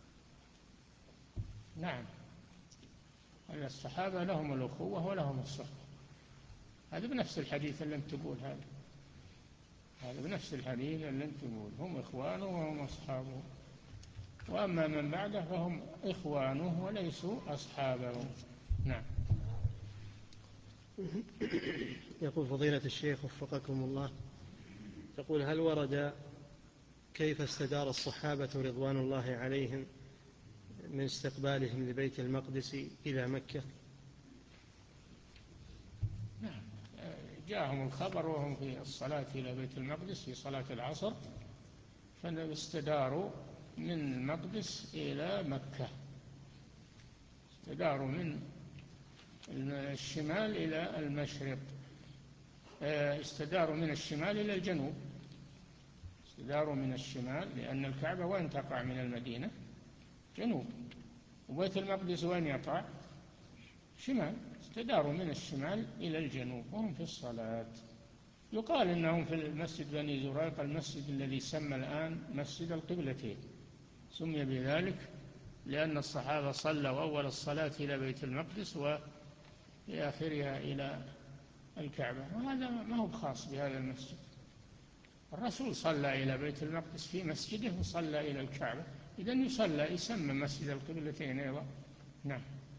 نعم، أن الصحابة لهم الأخوة ولهم الصحبة، هذا بنفس الحديث اللي تقول هذا، هذا بنفس الحديث اللي انت تقول هم إخوانه وهم أصحابه، وأما من بعده فهم إخوانه وليسوا أصحابه. نعم. يقول فضيلة الشيخ وفقكم الله، يقول هل ورد كيف استدار الصحابة رضوان الله عليهم من استقبالهم لبيت المقدس إلى مكة؟ نعم، جاءهم الخبر وهم في الصلاة إلى بيت المقدس في صلاة العصر، فاستداروا من المقدس إلى مكة، استداروا من الشمال إلى المشرق، استداروا من الشمال إلى الجنوب، استداروا من الشمال لأن الكعبة وين تقع من المدينة؟ جنوب، وبيت المقدس وين يقع؟ شمال، استداروا من الشمال إلى الجنوب وهم في الصلاة. يقال إنهم في المسجد بني زريق، المسجد الذي سمى الآن مسجد القبلتين، سمي بذلك لأن الصحابة صلوا أول الصلاة إلى بيت المقدس وفي آخرها إلى الكعبة، وهذا ما هو خاص بهذا المسجد، الرسول صلى إلى بيت المقدس في مسجده وصلى إلى الكعبة، إذن يصلى يسمى مسجد القبلتين أيضا. نعم.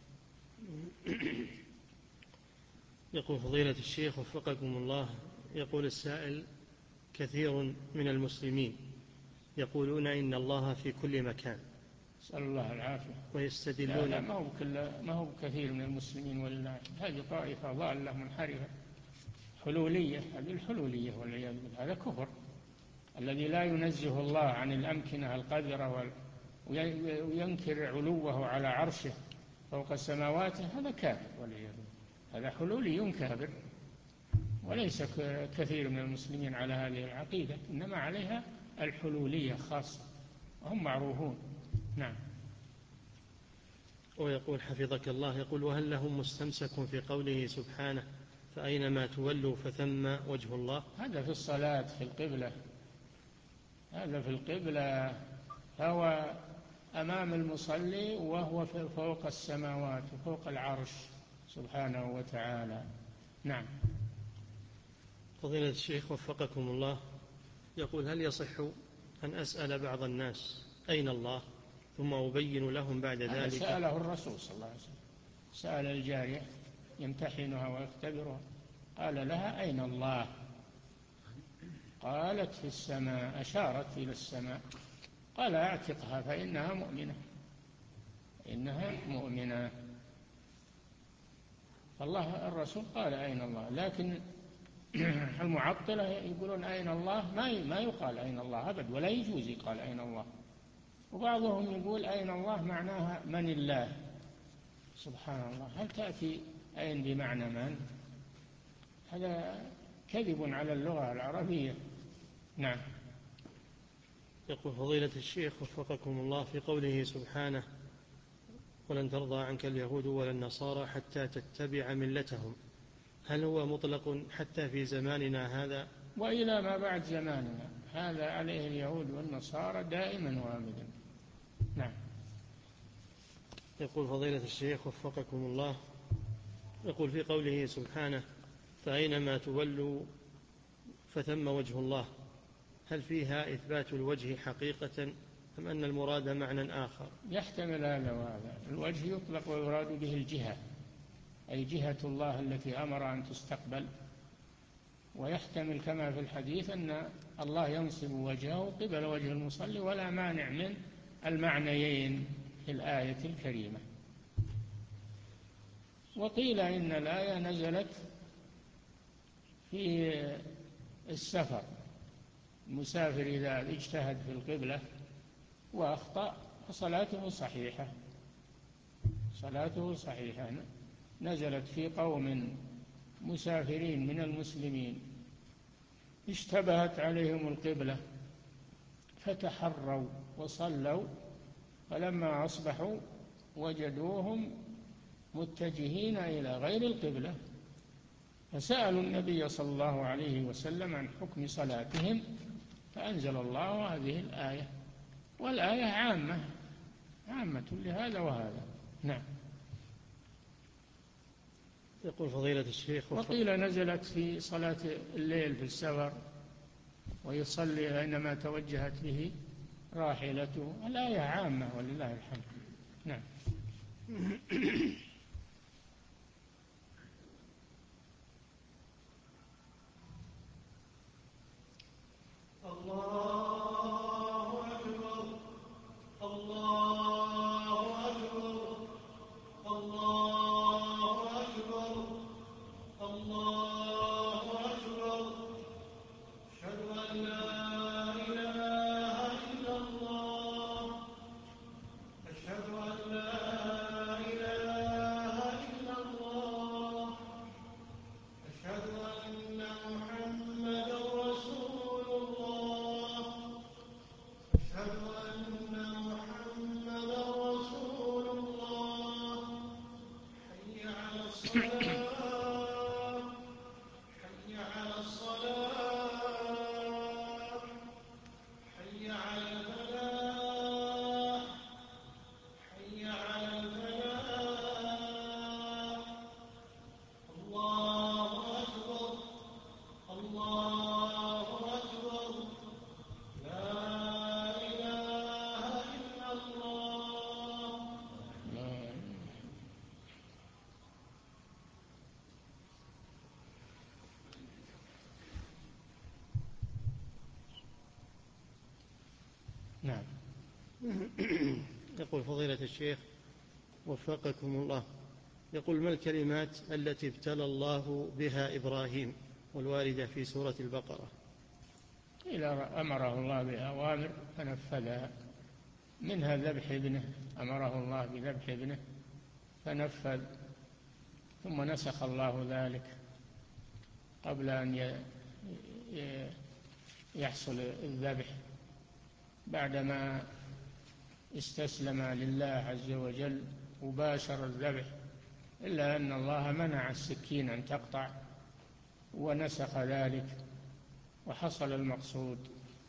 يقول فضيلة الشيخ وفقكم الله، يقول السائل كثير من المسلمين يقولون إن الله في كل مكان، نسأل الله العافية، ويستدلون لا لا ما هو كل ما هو كثير من المسلمين ولله، هذه طائفة ضالة منحرفة حلولية، هذه الحلولية والعياذ بالله، هذا كفر. الذي لا ينزه الله عن الأمكنة القذرة وينكر علوه على عرشه فوق سماواته هذا كافر والعياذ بالله، هذا حلولي كافر، وليس كثير من المسلمين على هذه العقيدة، إنما عليها الحلولية خاصة وهم معروفون. نعم. ويقول حفظك الله، يقول وهل لهم مستمسك في قوله سبحانه فأينما تولوا فثم وجه الله؟ هذا في الصلاة في القبلة، هذا في القبلة، هو أمام المصلي وهو فوق السماوات وفوق العرش سبحانه وتعالى. نعم. فضيلة الشيخ وفقكم الله، يقول هل يصح أن أسأل بعض الناس أين الله ثم أبين لهم بعد ذلك؟ سأله الرسول صلى الله عليه وسلم، سأل الجارية يمتحنها ويختبرها، قال لها أين الله؟ قالت في السماء، أشارت إلى السماء، قال أعتقها فإنها مؤمنة، إنها مؤمنة. فالله الرسول قال أين الله، لكن المعطلة يقولون أين الله، ما ما يقال أين الله أبد، ولا يجوز يقال أين الله، وبعضهم يقول أين الله معناها من الله، سبحان الله، هل تأتي أين بمعنى من؟ هذا كذب على اللغة العربية. نعم. يقول فضيلة الشيخ وفقكم الله، في قوله سبحانه ولن ترضى عنك اليهود ولا النصارى حتى تتبع ملتهم، هل هو مطلق حتى في زماننا هذا؟ وإلى ما بعد زماننا هذا عليه اليهود والنصارى دائما وابدا. نعم. يقول فضيلة الشيخ وفقكم الله، يقول في قوله سبحانه فأينما تولوا فثم وجه الله، هل فيها إثبات الوجه حقيقة أم أن المراد معنى آخر؟ يحتمل هذا وهذا، الوجه يطلق ويراد به الجهة، أي جهة الله التي أمر أن تستقبل، ويحتمل كما في الحديث أن الله ينصب وجهه قبل وجه المصلي، ولا مانع من المعنيين في الآية الكريمة. وقيل إن الآية نزلت في السفر، المسافر إذا اجتهد في القبلة وأخطأ فصلاته صحيحة، صلاته صحيحة، نزلت في قوم مسافرين من المسلمين اشتبهت عليهم القبلة فتحروا وصلوا، فلما أصبحوا وجدوهم متجهين إلى غير القبلة، فسألوا النبي صلى الله عليه وسلم عن حكم صلاتهم، فأنزل الله هذه الآية، والآية عامة عامة لهذا وهذا. نعم. يقول فضيلة الشيخ وقيل نزلت في صلاة الليل في السفر، ويصلي أينما توجهت به راحلته. الآية عامة ولله الحمد. نعم. الله أكبر الله أكبر الله أكبر الله أكبر أشهد أن لا إله إلا الله أشهد أن لا إله إلا الله أشهد أن محمدا رسول الله أشهد أن محمدا رسول الله حي على الصلاة حي على الصلاة حي على الفلاح حي على الفلاح الله أكبر الله أكبر لا إله إلا الله. نعم. يقول فضيلة الشيخ وفقكم الله، يقول ما الكلمات التي ابتلى الله بها إبراهيم والواردة في سورة البقرة؟ إذا أمره الله بأوامر فنفذها، منها ذبح ابنه، أمره الله بذبح ابنه فنفذ، ثم نسخ الله ذلك قبل أن يحصل الذبح، بعدما استسلم لله عز وجل وباشر الذبح، إلا أن الله منع السكين أن تقطع ونسخ ذلك وحصل المقصود.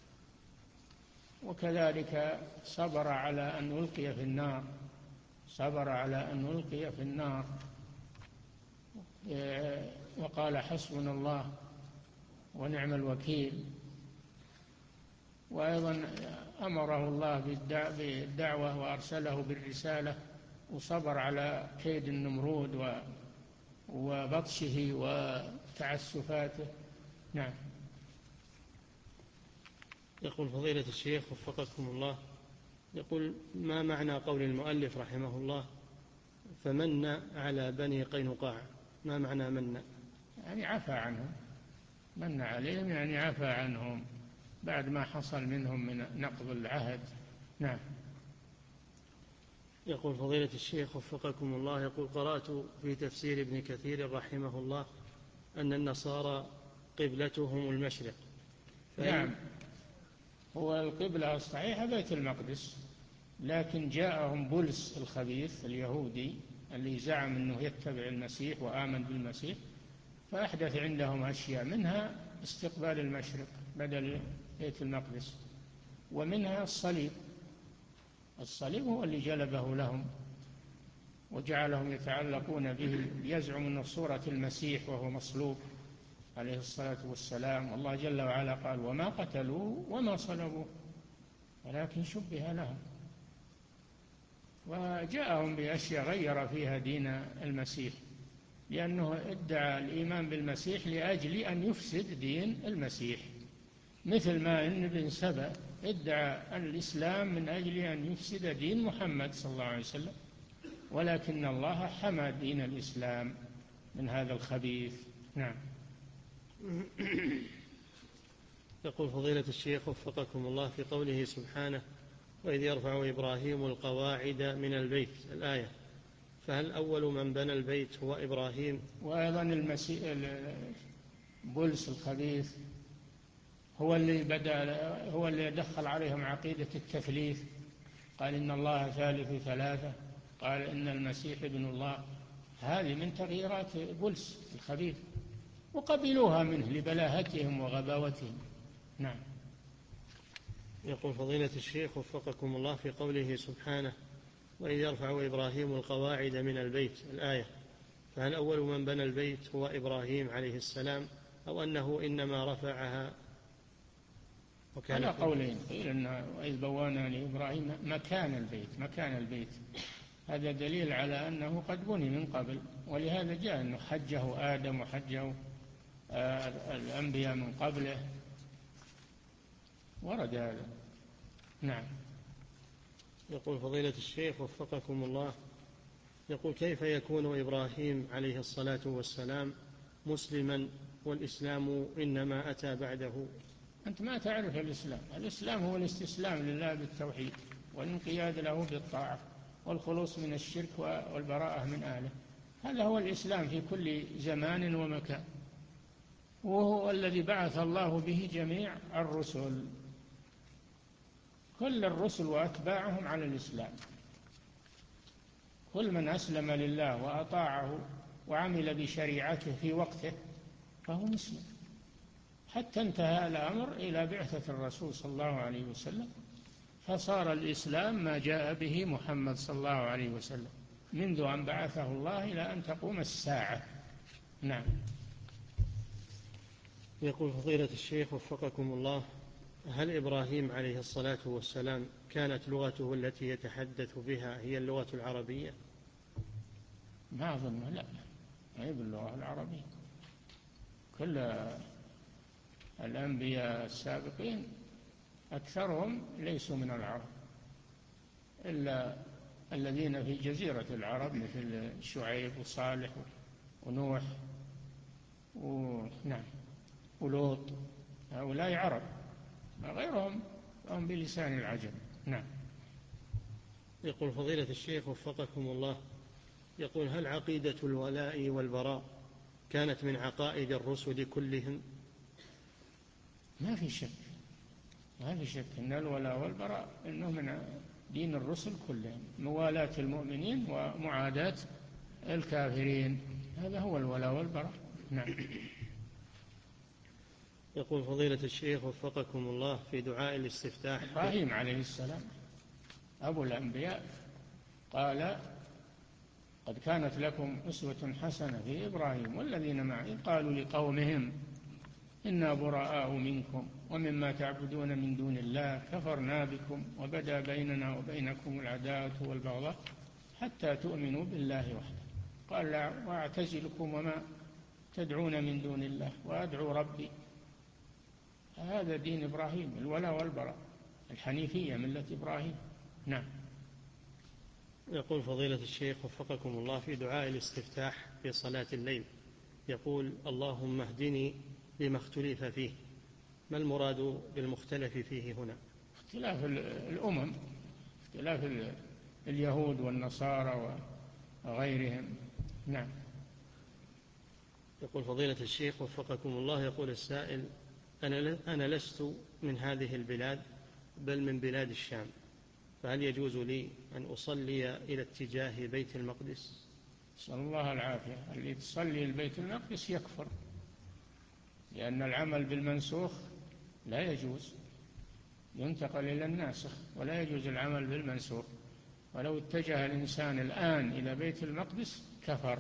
وكذلك صبر على أن ألقي في النار، صبر على أن ألقي في النار وقال حسبنا الله ونعم الوكيل. وأيضا أمره الله بالدعوة وأرسله بالرسالة وصبر على كيد النمرود وبطشه وتعسفاته. نعم. يقول فضيلة الشيخ وفقكم الله، يقول ما معنى قول المؤلف رحمه الله فمن على بني قينقاع؟ ما معنى من؟ يعني عفى عنهم، من عليهم يعني عفى عنهم بعد ما حصل منهم من نقض العهد. نعم. يقول فضيلة الشيخ وفقكم الله، يقول قرأت في تفسير ابن كثير رحمه الله أن النصارى قبلتهم المشرق. نعم، هو القبلة الصحيحة بيت المقدس، لكن جاءهم بولس الخبيث اليهودي اللي زعم أنه يتبع المسيح وآمن بالمسيح، فأحدث عندهم أشياء، منها استقبال المشرق بدل بيت المقدس، ومنها الصليب. الصليب هو اللي جلبه لهم وجعلهم يتعلقون به، يزعم أنه صورة المسيح وهو مصلوب عليه الصلاة والسلام. والله جل وعلا قال وما قتلوه وما صلبوه ولكن شبه لهم. وجاءهم بأشياء غير فيها دين المسيح، لأنه ادعى الإيمان بالمسيح لأجل أن يفسد دين المسيح، مثل ما إن ابن سبأ ادعى الإسلام من أجل أن يفسد دين محمد صلى الله عليه وسلم، ولكن الله حمى دين الإسلام من هذا الخبيث. نعم. يقول فضيلة الشيخ وفقكم الله في قوله سبحانه وإذ يرفع إبراهيم القواعد من البيت الآية، فهل أول من بنى البيت هو إبراهيم؟ وأيضا المسيح بولس الخبيث هو اللي بدأ، هو اللي دخل عليهم عقيدة التثليث، قال إن الله ثالث ثلاثة، قال إن المسيح ابن الله. هذه من تغييرات بولس الخبيث، وقبلوها منه لبلاهتهم وغباوتهم. نعم. يقول فضيلة الشيخ وفقكم الله في قوله سبحانه وإذ يرفع إبراهيم القواعد من البيت الآية، فهل أول من بنى البيت هو إبراهيم عليه السلام أو أنه إنما رفعها على قولين، قيل أن إذ بوانا لإبراهيم مكان البيت مكان البيت هذا دليل على أنه قد بني من قبل، ولهذا جاء أنه حجه آدم وحجه الأنبياء من قبله، ورد هذا. نعم. يقول فضيلة الشيخ وفقكم الله، يقول كيف يكون إبراهيم عليه الصلاة والسلام مسلما والإسلام إنما أتى بعده؟ أنت ما تعرف الإسلام. الإسلام هو الاستسلام لله بالتوحيد والانقياد له بالطاعة والخلوص من الشرك والبراءة من أهله، هذا هو الإسلام في كل زمان ومكان، وهو الذي بعث الله به جميع الرسل، كل الرسل وأتباعهم على الإسلام، كل من أسلم لله وأطاعه وعمل بشريعته في وقته فهو مسلم، حتى انتهى الأمر إلى بعثة الرسول صلى الله عليه وسلم، فصار الإسلام ما جاء به محمد صلى الله عليه وسلم منذ أن بعثه الله إلى أن تقوم الساعة. نعم. يقول فضيلة الشيخ وفقكم الله، هل إبراهيم عليه الصلاة والسلام كانت لغته التي يتحدث بها هي اللغة العربية؟ ما أظن، لا، ما هي باللغة العربية. كل الأنبياء السابقين أكثرهم ليسوا من العرب إلا الذين في جزيرة العرب مثل شعيب وصالح ونوح ونعم ولوط، هؤلاء عرب، غيرهم هم بلسان العجم. نعم. يقول فضيلة الشيخ وفقكم الله، يقول هل عقيدة الولاء والبراء كانت من عقائد الرسل كلهم؟ ما في شك، ما في شك أن الولاء والبراء إنه من دين الرسل كلهم، موالاة المؤمنين ومعاداة الكافرين، هذا هو الولاء والبراء. نعم. يقول فضيلة الشيخ وفقكم الله، في دعاء الاستفتاح إبراهيم عليه السلام أبو الأنبياء قال قد كانت لكم أسوة حسنة في إبراهيم والذين معه قالوا لقومهم إنا براء منكم ومما تعبدون من دون الله كفرنا بكم وبدا بيننا وبينكم العداوة والبغضاء حتى تؤمنوا بالله وحده، قال وأعتزلكم وما تدعون من دون الله وأدعو ربي. هذا دين إبراهيم، الولاء والبراء، الحنيفية ملة إبراهيم. نعم. يقول فضيلة الشيخ وفقكم الله، في دعاء الاستفتاح في صلاة الليل يقول اللهم اهدني لما اختلف فيه، ما المراد بالمختلف فيه هنا؟ اختلاف الأمم، اختلاف اليهود والنصارى وغيرهم. نعم. يقول فضيلة الشيخ وفقكم الله، يقول السائل أنا أنا لست من هذه البلاد بل من بلاد الشام، فهل يجوز لي أن أصلي إلى اتجاه بيت المقدس؟ نسأل الله العافية. اللي تصلي البيت المقدس يكفر، لأن العمل بالمنسوخ لا يجوز، ينتقل إلى الناسخ، ولا يجوز العمل بالمنسوخ، ولو اتجه الإنسان الآن إلى بيت المقدس كفر،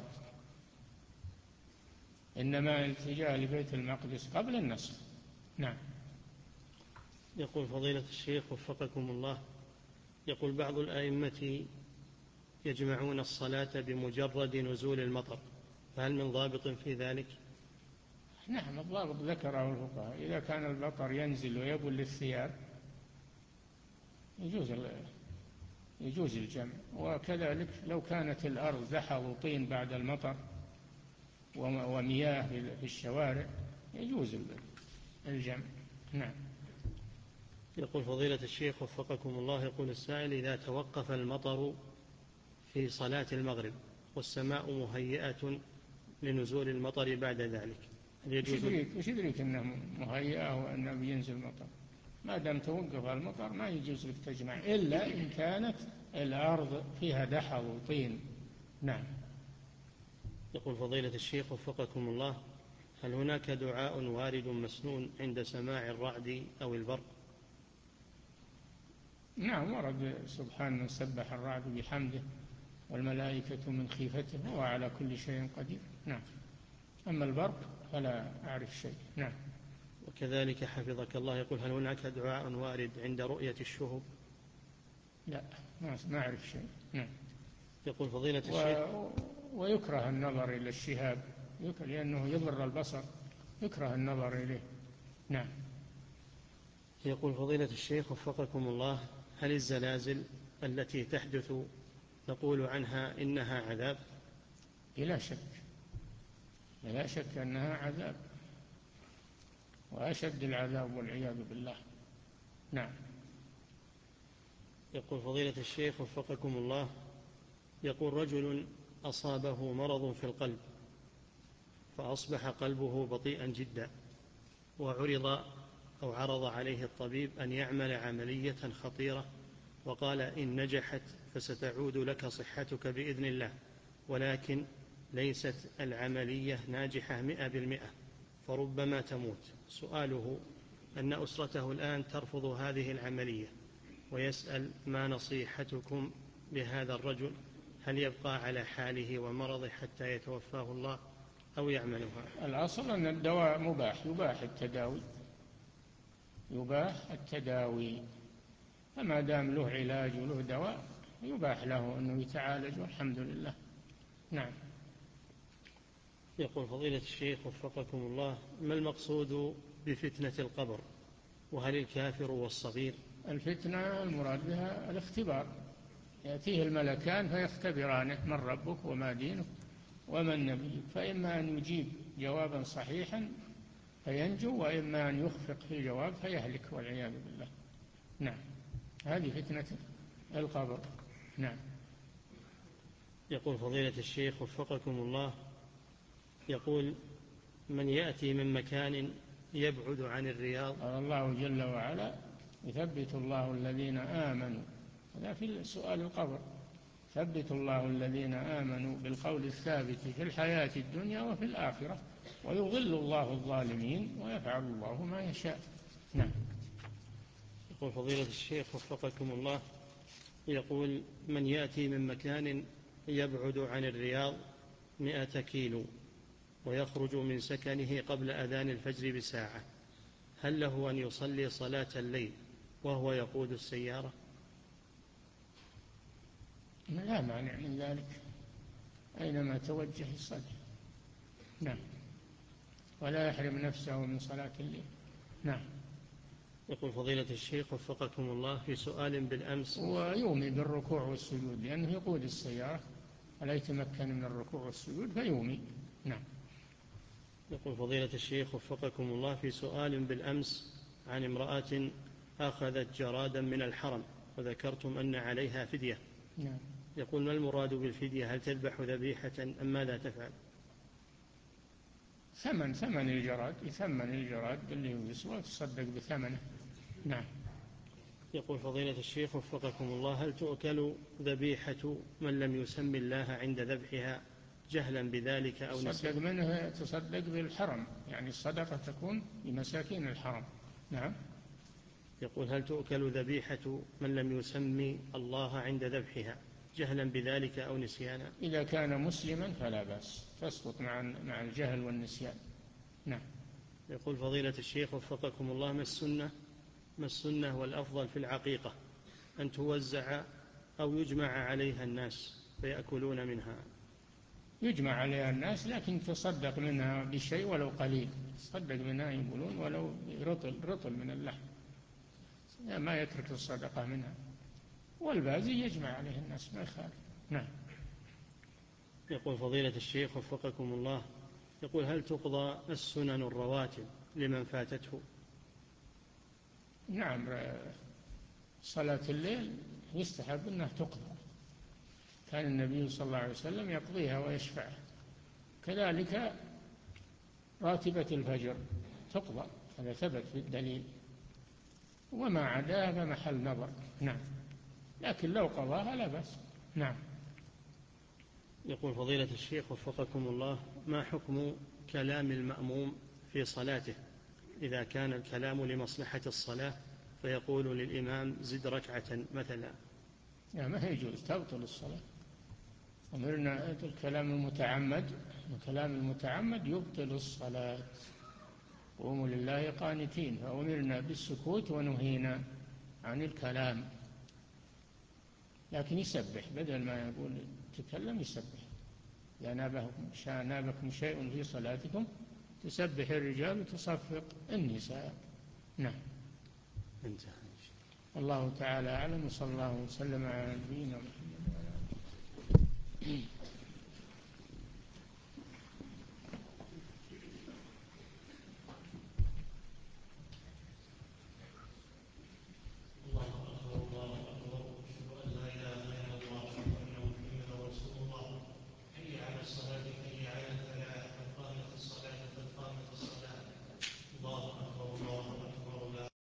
إنما الاتجاه لبيت المقدس قبل النسخ. نعم. يقول فضيلة الشيخ وفقكم الله، يقول بعض الأئمة يجمعون الصلاة بمجرد نزول المطر، فهل من ضابط في ذلك؟ نعم، الضابط ذكره الفقهاء، إذا كان المطر ينزل ويبل الثياب يجوز يجوز الجمع، وكذلك لو كانت الأرض زحل وطين بعد المطر ومياه في الشوارع يجوز الجمع. نعم. يقول فضيلة الشيخ وفقكم الله، يقول السائل إذا توقف المطر في صلاة المغرب والسماء مهيئة لنزول المطر بعد ذلك، وش يدريك أنه مهيئة وأنه بينزل مطر؟ ما دام توقف المطر ما يجوز لك تجمع إلا إن كانت الأرض فيها دحض وطين. نعم. يقول فضيلة الشيخ وفقكم الله، هل هناك دعاء وارد مسنون عند سماع الرعد أو البرق؟ نعم، ورد سبحان من سبح الرعد بحمده والملائكة من خيفته وهو على كل شيء قدير. نعم. أما البرق فلا أعرف شيء. نعم. كذلك حفظك الله يقول هل هناك دعاء وارد عند رؤية الشهب؟ لا، ما أعرف شيء. نعم. يقول فضيلة الشيخ و... ويكره النظر إلى الشهاب، يكره لأنه يضر البصر، يكره النظر إليه. نعم. يقول فضيلة الشيخ وفقكم الله هل الزلازل التي تحدث نقول عنها إنها عذاب؟ بلا شك، بلا شك أنها عذاب، وأشد العذاب والعياذ بالله. نعم. يقول فضيلة الشيخ وفقكم الله يقول رجل أصابه مرض في القلب فأصبح قلبه بطيئا جدا، وعرض أو عرض عليه الطبيب أن يعمل عملية خطيرة وقال إن نجحت فستعود لك صحتك بإذن الله، ولكن ليست العملية ناجحة مئة بالمئة فربما تموت. سؤاله أن أسرته الآن ترفض هذه العملية، ويسأل ما نصيحتكم لهذا الرجل، هل يبقى على حاله ومرضه حتى يتوفاه الله أو يعملها؟ الأصل أن الدواء مباح، يباح التداوي، يباح التداوي، فما دام له علاج وله دواء يباح له أنه يتعالج والحمد لله. نعم. يقول فضيلة الشيخ وفقكم الله ما المقصود بفتنة القبر، وهل الكافر والصغير؟ الفتنة المراد بها الاختبار، يأتيه الملكان فيختبرانه من ربك وما دينك ومن نبيك، فإما أن يجيب جوابا صحيحا فينجو، وإما أن يخفق في الجواب فيهلك والعياذ بالله. نعم، هذه فتنة القبر. نعم. يقول فضيلة الشيخ وفقكم الله يقول من يأتي من مكان يبعد عن الرياض، قال الله جل وعلا يثبت الله الذين آمنوا، هذا في سؤال القبر، ثبت الله الذين آمنوا بالقول الثابت في الحياة الدنيا وفي الآخرة ويضل الله الظالمين ويفعل الله ما يشاء. نعم. يقول فضيلة الشيخ وفقكم الله يقول من يأتي من مكان يبعد عن الرياض مئة كيلو ويخرج من سكنه قبل أذان الفجر بساعة، هل له أن يصلي صلاة الليل وهو يقود السيارة؟ لا مانع من ذلك، أينما توجه يصلي. نعم، ولا يحرم نفسه من صلاة الليل. نعم. يقول فضيلة الشيخ وفقكم الله في سؤال بالأمس، ويومي بالركوع والسجود لأنه يقود السيارة ولا يتمكن من الركوع والسجود فيومي. نعم. يقول فضيلة الشيخ وفقكم الله في سؤال بالأمس عن امرأة أخذت جرادا من الحرم وذكرتم أن عليها فدية. نعم. يقول ما المراد بالفدية، هل تذبح ذبيحة أم ماذا تفعل؟ ثمن ثمن الجراد، يثمن الجراد اللي هو يسوى تصدق بثمنه. نعم. يقول فضيلة الشيخ وفقكم الله هل تؤكل ذبيحة من لم يسم الله عند ذبحها جهلا بذلك أو نسيا؟ تصدق منه، تصدق بالحرم، يعني الصدقة تكون لمساكين الحرم. نعم. يقول هل تؤكل ذبيحة من لم يسمي الله عند ذبحها جهلا بذلك أو نسيانا؟ إذا كان مسلما فلا بأس، تسقط مع مع الجهل والنسيان. نعم. يقول فضيلة الشيخ وفقكم الله ما السنة ما السنة والأفضل في العقيقة، أن توزع أو يجمع عليها الناس فيأكلون منها؟ يجمع عليها الناس لكن تصدق منها بشيء ولو قليل، تصدق منها يقولون ولو رطل رطل من اللحم، ما يترك الصدقة منها، والباقي يجمع عليه الناس ما يخالف. نعم. يقول فضيلة الشيخ وفقكم الله يقول هل تقضى السنن الرواتب لمن فاتته؟ نعم، صلاة الليل يستحب أنها تقضى، كان النبي صلى الله عليه وسلم يقضيها ويشفعها، كذلك راتبة الفجر تقضى، هذا ثبت في الدليل، وما عداها فمحل نظر. نعم، لكن لو قضاها لا بأس. نعم. يقول فضيلة الشيخ وفقكم الله ما حكم كلام المأموم في صلاته إذا كان الكلام لمصلحة الصلاة فيقول للإمام زد ركعة مثلا؟ لا، ما يجوز، تبطل الصلاة. أمرنا الكلام المتعمد، الكلام المتعمد يبطل الصلاة. قوموا لله قانتين، فأمرنا بالسكوت ونهينا عن الكلام. لكن يسبح، بدل ما يقول تكلم يسبح. إذا نابكم شيء في صلاتكم تسبح الرجال وتصفق النساء. نعم. انتهى. الله تعالى أعلم، وصلى الله وسلم على نبينا محمد وعلى آله.